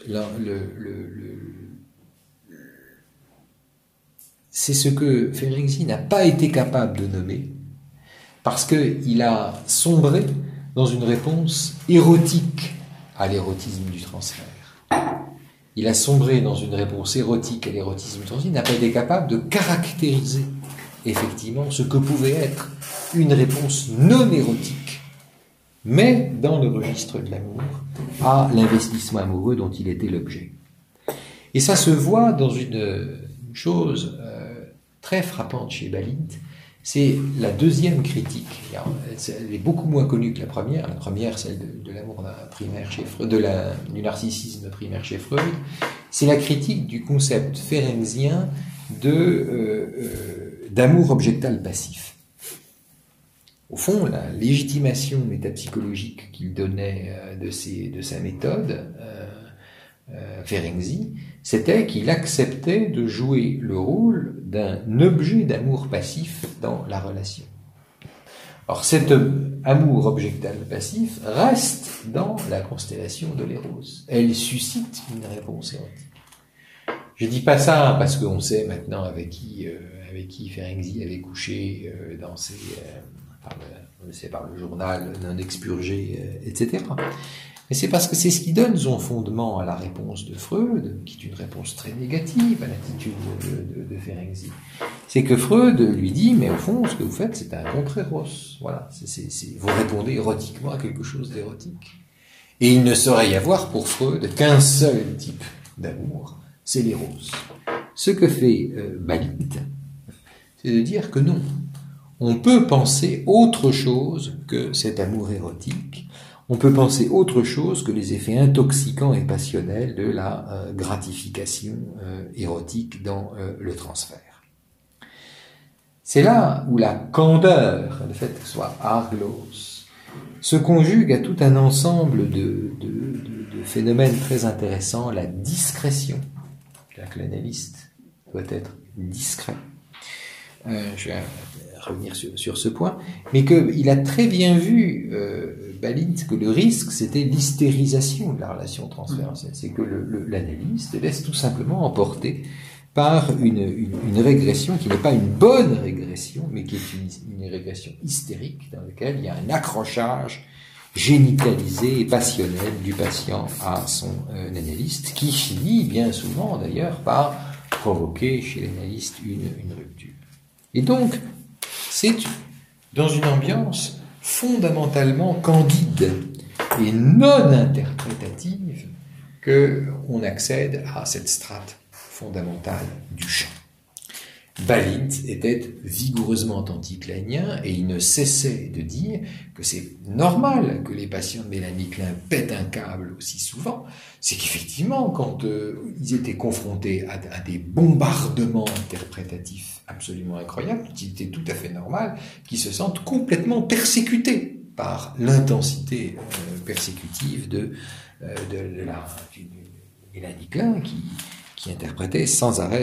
c'est ce que Ferenczi n'a pas été capable de nommer, parce qu'il a sombré dans une réponse érotique à l'érotisme du transfert. Il a sombré dans une réponse érotique à l'érotisme du transfert, il n'a pas été capable de caractériser effectivement ce que pouvait être une réponse non érotique, mais dans le registre de l'amour, à l'investissement amoureux dont il était l'objet. Et ça se voit dans une chose très frappante chez Balint, c'est la deuxième critique. Elle est beaucoup moins connue que la première. La première, celle de l'amour primaire chez Freud, du narcissisme primaire chez Freud. C'est la critique du concept ferenczien d'amour objectal passif. Au fond, la légitimation métapsychologique qu'il donnait de sa méthode, Ferenczi, c'était qu'il acceptait de jouer le rôle d'un objet d'amour passif dans la relation. Or, cet amour objectal passif reste dans la constellation de l'éros. Elle suscite une réponse érotique. Je dis pas ça parce qu'on sait maintenant avec qui Ferenczi avait couché par le journal non expurgé, etc. Mais c'est parce que c'est ce qui donne son fondement à la réponse de Freud, qui est une réponse très négative à l'attitude de Ferenczi. C'est que Freud lui dit, mais au fond, ce que vous faites, c'est un contre-éros. Voilà, vous répondez érotiquement à quelque chose d'érotique. Et il ne saurait y avoir pour Freud qu'un seul type d'amour, c'est l'éros. Ce que fait Balint, c'est de dire que non, on peut penser autre chose que cet amour érotique. On peut penser autre chose que les effets intoxicants et passionnels de la gratification érotique dans le transfert. C'est là où la candeur, le fait que ce soit arglos, se conjugue à tout un ensemble de phénomènes très intéressants, la discrétion. C'est-à-dire que l'analyste doit être discret. Je vais revenir sur ce point, mais qu'il a très bien vu, Balint, que le risque, c'était l'hystérisation de la relation transférentielle. C'est que l'analyste laisse tout simplement emporter par une régression qui n'est pas une bonne régression, mais qui est une régression hystérique dans laquelle il y a un accrochage génitalisé et passionnel du patient à son analyste, qui finit bien souvent d'ailleurs par provoquer chez l'analyste une rupture. Et donc, c'est dans une ambiance fondamentalement candide et non interprétative qu'on accède à cette strate fondamentale du chant. Balint était vigoureusement anticleinien et il ne cessait de dire que c'est normal que les patients de Mélanie Klein pètent un câble aussi souvent. C'est qu'effectivement, quand ils étaient confrontés à des bombardements interprétatifs absolument incroyables, il était tout à fait normal qu'ils se sentent complètement persécutés par l'intensité persécutive de Mélanie Klein qui interprétait sans arrêt.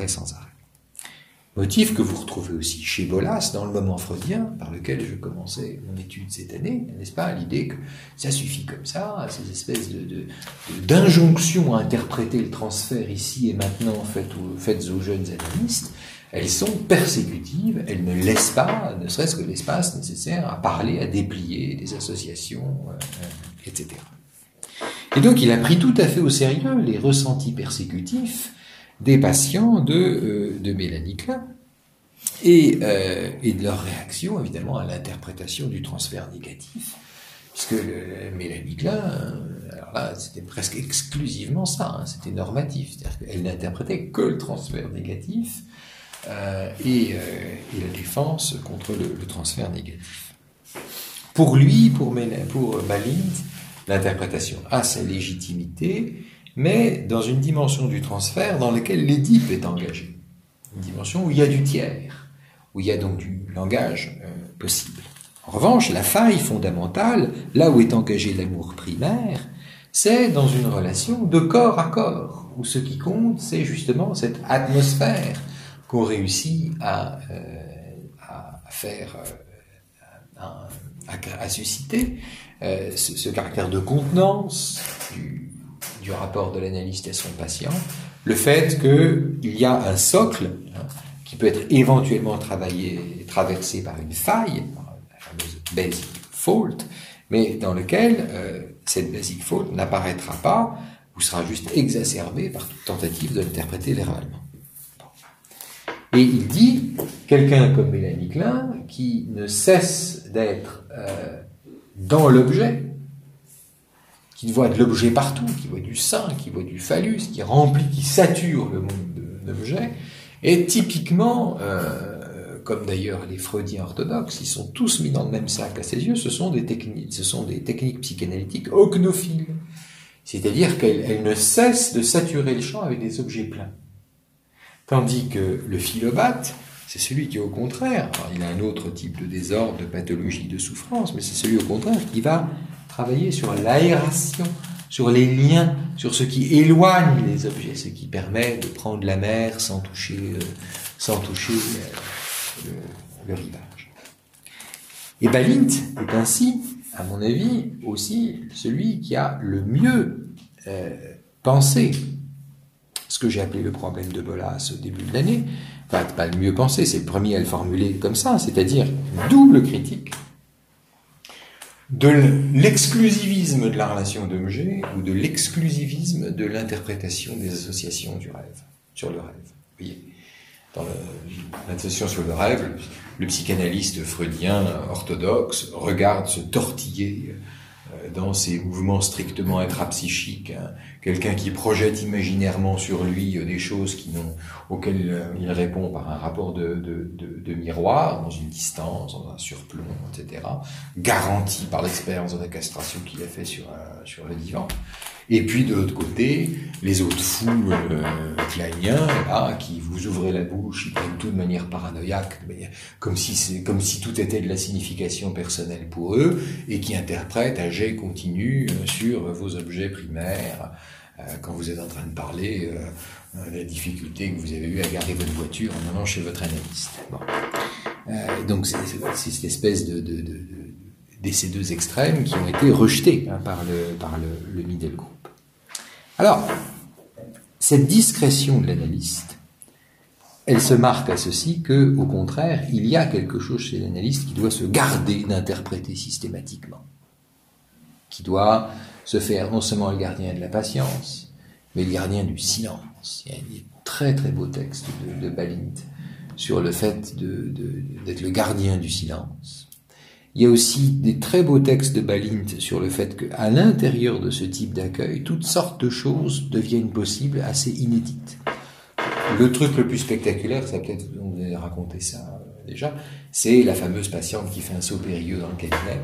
Motif que vous retrouvez aussi chez Bolas dans le moment freudien, par lequel je commençais mon étude cette année, n'est-ce pas, l'idée que ça suffit comme ça, ces espèces d'injonctions à interpréter le transfert ici et maintenant faites aux jeunes analystes, elles sont persécutives, elles ne laissent pas, ne serait-ce que l'espace nécessaire à parler, à déplier des associations, etc. Et donc il a pris tout à fait au sérieux les ressentis persécutifs des patients de Mélanie Klein et de leur réaction évidemment à l'interprétation du transfert négatif, puisque Mélanie Klein, alors là c'était presque exclusivement ça, c'était normatif, c'est-à-dire qu'elle n'interprétait que le transfert négatif et la défense contre le transfert négatif. Pour lui, pour Balint, l'interprétation a sa légitimité, mais dans une dimension du transfert dans laquelle l'Édipe est engagé. Une dimension où il y a du tiers, où il y a donc du langage possible. En revanche, la faille fondamentale, là où est engagé l'amour primaire, c'est dans une relation de corps à corps, où ce qui compte, c'est justement cette atmosphère qu'on réussit à faire, à susciter, ce caractère de contenance du rapport de l'analyste à son patient, le fait qu'il y a un socle qui peut être éventuellement traversé par une faille, la fameuse basic fault, mais dans lequel cette basic fault n'apparaîtra pas ou sera juste exacerbée par toute tentative de l'interpréter verbalement. Et il dit, quelqu'un comme Mélanie Klein, qui ne cesse d'être dans l'objet, qui voit de l'objet partout, qui voit du sein, qui voit du phallus, qui remplit, qui sature le monde de l'objet, est typiquement comme d'ailleurs les freudiens orthodoxes, ils sont tous mis dans le même sac à ses yeux, ce sont des techniques psychanalytiques ognophiles. C'est-à-dire qu'elles ne cessent de saturer le champ avec des objets pleins. Tandis que le philobate, c'est celui qui, au contraire, alors il a un autre type de désordre, de pathologie, de souffrance, mais c'est celui, au contraire, qui va travailler sur l'aération, sur les liens, sur ce qui éloigne les objets, ce qui permet de prendre la mer sans toucher le rivage. Et Balint est ainsi, à mon avis, aussi celui qui a le mieux pensé ce que j'ai appelé le problème de Bolas au début de l'année. Enfin, pas le mieux pensé, c'est le premier à le formuler comme ça, c'est-à-dire une double critique de l'exclusivisme de la relation d'objet ou de l'exclusivisme de l'interprétation des associations du rêve, sur le rêve. Vous voyez, dans l'association sur le rêve, le psychanalyste freudien orthodoxe regarde se tortiller dans ses mouvements strictement intrapsychiques, quelqu'un qui projette imaginairement sur lui des choses auxquelles il répond par un rapport de miroir, dans une distance, dans un surplomb, etc., garanti par l'expérience de la castration qu'il a fait sur le divan. Et puis de l'autre côté, les autres fous kleiniens, là, qui vous ouvrez la bouche, ils prennent tout de manière paranoïaque, comme si tout était de la signification personnelle pour eux, et qui interprètent à jet continu sur vos objets primaires, quand vous êtes en train de parler la difficulté que vous avez eue à garer votre voiture en allant chez votre analyste. Bon. Donc c'est cette espèce de ces deux extrêmes qui ont été rejetés par le middle group. Alors, cette discrétion de l'analyste, elle se marque à ceci que, au contraire, il y a quelque chose chez l'analyste qui doit se garder d'interpréter systématiquement, qui doit se faire non seulement le gardien de la patience, mais le gardien du silence. Il y a un très très beau texte de Balint sur le fait d'être le gardien du silence. Il y a aussi des très beaux textes de Balint sur le fait qu'à l'intérieur de ce type d'accueil, toutes sortes de choses deviennent possibles, assez inédites. Le truc le plus spectaculaire, ça peut-être, vous avez raconté ça déjà, c'est la fameuse patiente qui fait un saut périlleux dans le cabinet.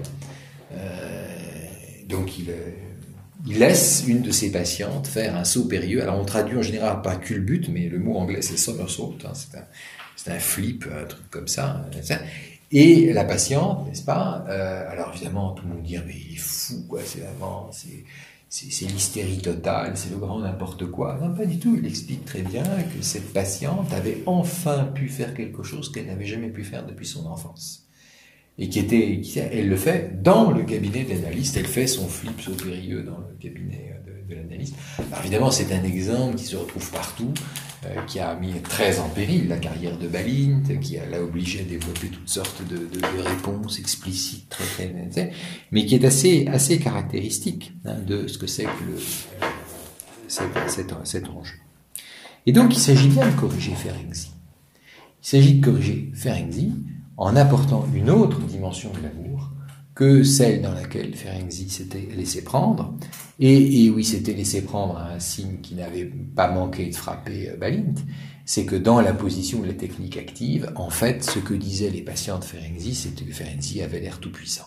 Donc il laisse une de ses patientes faire un saut périlleux. Alors on traduit en général pas culbute, mais le mot anglais c'est somersault, c'est un flip, un truc comme ça. Et la patiente, n'est-ce pas, alors évidemment, tout le monde dit, mais il est fou, quoi, c'est l'hystérie totale, c'est le grand n'importe quoi. Non, pas du tout, il explique très bien que cette patiente avait enfin pu faire quelque chose qu'elle n'avait jamais pu faire depuis son enfance. Et elle le fait dans le cabinet de l'analyste, elle fait son flip sautérieux dans le cabinet de l'analyste. Alors évidemment, c'est un exemple qui se retrouve partout, qui a mis très en péril la carrière de Balint, qui l'a obligé à développer toutes sortes de réponses explicites, très, mais qui est assez caractéristique de ce que c'est que cet enjeu. Et donc, il s'agit bien de corriger Ferenczi. Il s'agit de corriger Ferenczi en apportant une autre dimension de l'amour que celle dans laquelle Ferenczi s'était laissé prendre, et où il s'était laissé prendre à un signe qui n'avait pas manqué de frapper Balint, c'est que dans la position de la technique active, en fait, ce que disaient les patients de Ferenczi, c'était que Ferenczi avait l'air tout-puissant.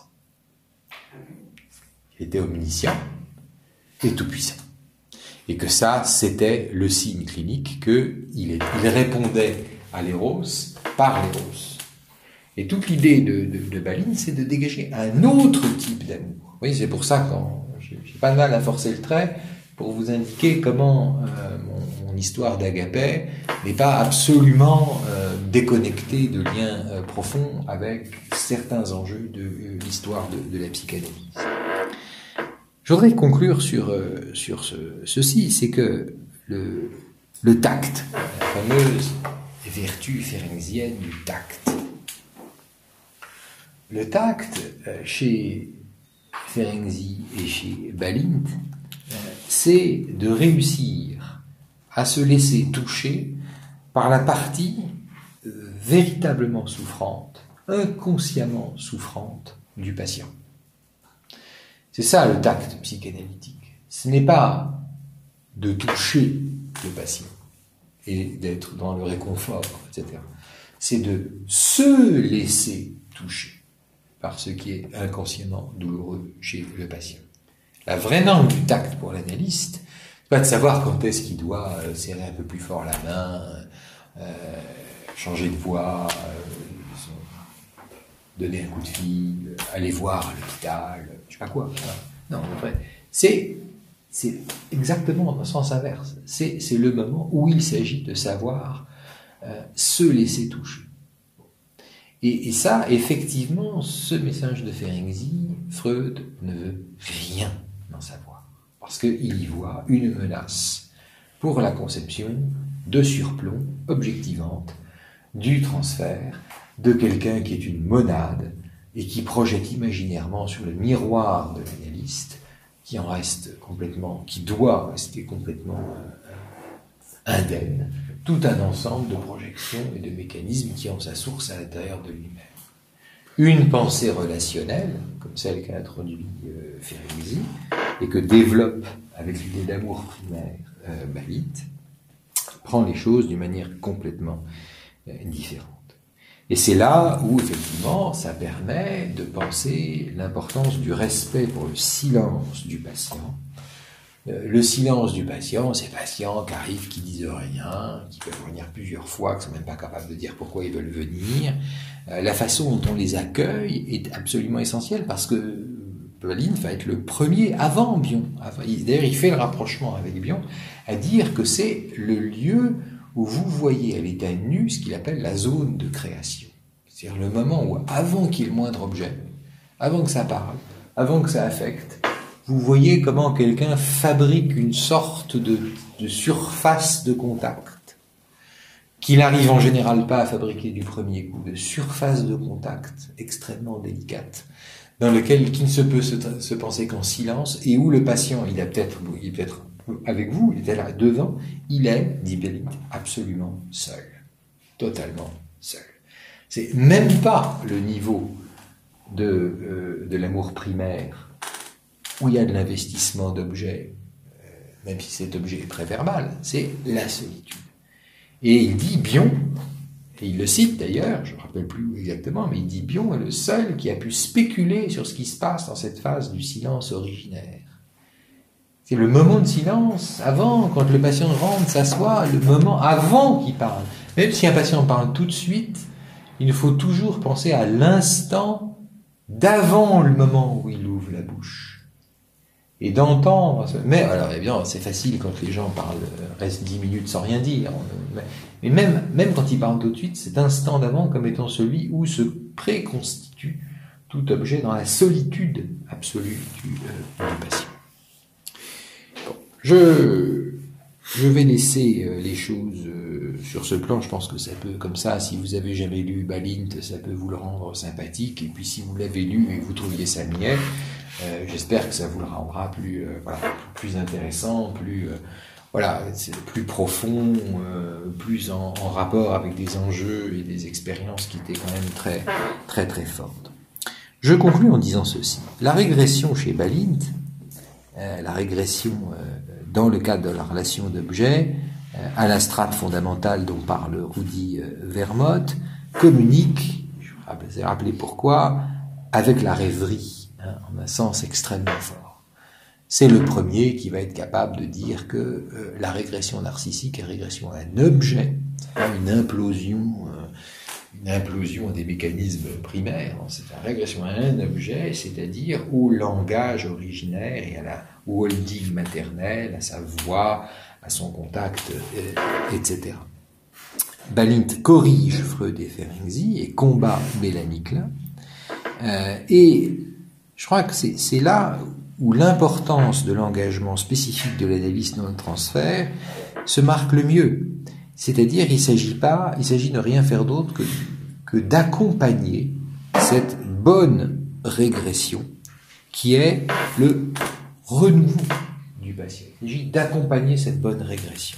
Il était omniscient et tout-puissant. Et que ça, c'était le signe clinique qu'il répondait à l'éros par l'éros. Et toute l'idée de Balint, c'est de dégager un autre type d'amour. Vous voyez, c'est pour ça que j'ai pas de mal à forcer le trait pour vous indiquer comment mon histoire d'Agapé n'est pas absolument déconnectée de liens profonds avec certains enjeux de l'histoire de la psychanalyse. Je voudrais conclure sur ceci, c'est que le tact, la fameuse vertu ferencienne du tact. Le tact, chez Ferenczi et chez Balint, c'est de réussir à se laisser toucher par la partie véritablement souffrante, inconsciemment souffrante du patient. C'est ça le tact psychanalytique. Ce n'est pas de toucher le patient et d'être dans le réconfort, etc. c'est de se laisser toucher par ce qui est inconsciemment douloureux chez le patient. La vraie norme du tact pour l'analyste, c'est pas de savoir quand est-ce qu'il doit serrer un peu plus fort la main, changer de voix, donner un coup de fil, aller voir à l'hôpital, je sais pas quoi. Non, en fait, c'est exactement dans le sens inverse. C'est le moment où il s'agit de savoir se laisser toucher. Et ça, effectivement, ce message de Ferenczi, Freud ne veut rien en savoir. Parce qu'il y voit une menace pour la conception de surplomb objectivante du transfert de quelqu'un qui est une monade et qui projette imaginairement sur le miroir de l'analyste, qui doit rester complètement indemne, tout un ensemble de projections et de mécanismes qui ont sa source à l'intérieur de lui-même. Une pensée relationnelle, comme celle qu'a introduit Ferenczi, et que développe avec l'idée d'amour primaire Balint, prend les choses d'une manière complètement différente. Et c'est là où, effectivement, ça permet de penser l'importance du respect pour le silence du patient. Le silence du patient, ces patients qui arrivent, qui disent rien, qui peuvent venir plusieurs fois, qui sont même pas capables de dire pourquoi ils veulent venir. La façon dont on les accueille est absolument essentielle parce que Balint va être le premier avant Bion. D'ailleurs, il fait le rapprochement avec Bion à dire que c'est le lieu où vous voyez à l'état nu ce qu'il appelle la zone de création. C'est-à-dire le moment où, avant qu'il y ait le moindre objet, avant que ça parle, avant que ça affecte, vous voyez comment quelqu'un fabrique une sorte de surface de contact, qu'il n'arrive en général pas à fabriquer du premier coup, de surface de contact extrêmement délicate, dans lequel qui ne se peut se penser qu'en silence, et où le patient, il est peut-être avec vous, il était là devant, il est, dit Balint, absolument seul, totalement seul. C'est même pas le niveau de l'amour primaire où il y a de l'investissement d'objets, même si cet objet est préverbal, c'est la solitude. Et il dit Bion, et il le cite d'ailleurs, je ne me rappelle plus exactement, mais il dit Bion est le seul qui a pu spéculer sur ce qui se passe dans cette phase du silence originaire. C'est le moment de silence, avant, quand le patient rentre, s'assoit, le moment avant qu'il parle. Même si un patient parle tout de suite, il faut toujours penser à l'instant d'avant le moment où il ouvre la bouche. Et d'entendre. Mais alors, évidemment, c'est facile quand les gens parlent, restent 10 minutes sans rien dire. Mais même quand ils parlent tout de suite, cet instant d'avant comme étant celui où se préconstitue tout objet dans la solitude absolue du patient. Bon, je vais laisser les choses sur ce plan. Je pense que ça peut, comme ça, si vous avez jamais lu Balint, ça peut vous le rendre sympathique. Et puis si vous l'avez lu et que vous trouviez ça niais, j'espère que ça vous le rendra plus intéressant, plus profond, plus en rapport avec des enjeux et des expériences qui étaient quand même très, très, très fortes. Je conclus en disant ceci. La régression chez Balint, la régression dans le cadre de la relation d'objet, à la strate fondamentale dont parle Rudi Vermote, communique, je vais rappeler pourquoi, avec la rêverie, en un sens extrêmement fort. C'est le premier qui va être capable de dire que la régression narcissique est régression à un objet, une implosion des mécanismes primaires. C'est la régression à un objet, c'est-à-dire au langage originaire et au holding maternel, à sa voix, à son contact, etc. Balint corrige Freud et Ferenczi et combat Bella-Nickla. Et je crois que c'est là où l'importance de l'engagement spécifique de l'analyste dans le transfert se marque le mieux. C'est-à-dire, il s'agit de rien faire d'autre que d'accompagner cette bonne régression qui est le renouveau du patient. Il s'agit d'accompagner cette bonne régression.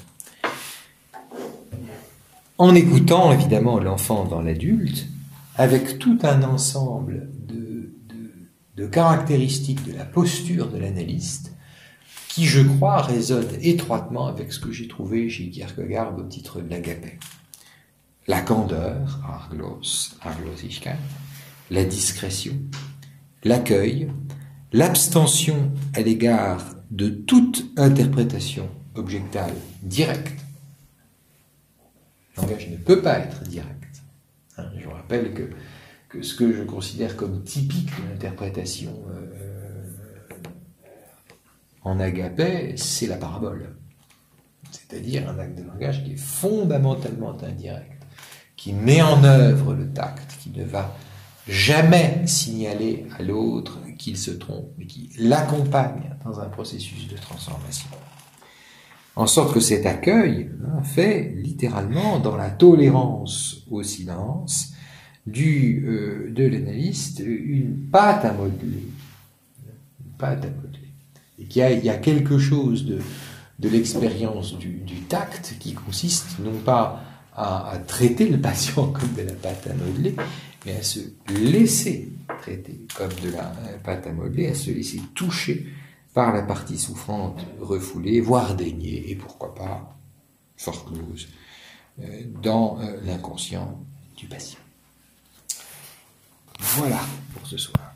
En écoutant évidemment l'enfant dans l'adulte, avec tout un ensemble de caractéristiques de la posture de l'analyste, qui, je crois, résonne étroitement avec ce que j'ai trouvé chez Kierkegaard au titre de l'agapé. la candeur, Arglosigkeit, la discrétion, l'accueil, l'abstention à l'égard de toute interprétation objectale directe. Le langage ne peut pas être direct. Je vous rappelle que ce que je considère comme typique de l'interprétation en agapé, c'est la parabole. C'est-à-dire un acte de langage qui est fondamentalement indirect, qui met en œuvre le tact, qui ne va jamais signaler à l'autre qu'il se trompe, mais qui l'accompagne dans un processus de transformation. En sorte que cet accueil fait littéralement, dans la tolérance au silence, de l'analyste, une pâte à modeler. Et qu'il y a quelque chose de l'expérience du tact qui consiste non pas à traiter le patient comme de la pâte à modeler, mais à se laisser traiter comme de la pâte à modeler, à se laisser toucher par la partie souffrante refoulée, voire déniée, et pourquoi pas, forclose, dans l'inconscient du patient. Voilà pour ce soir.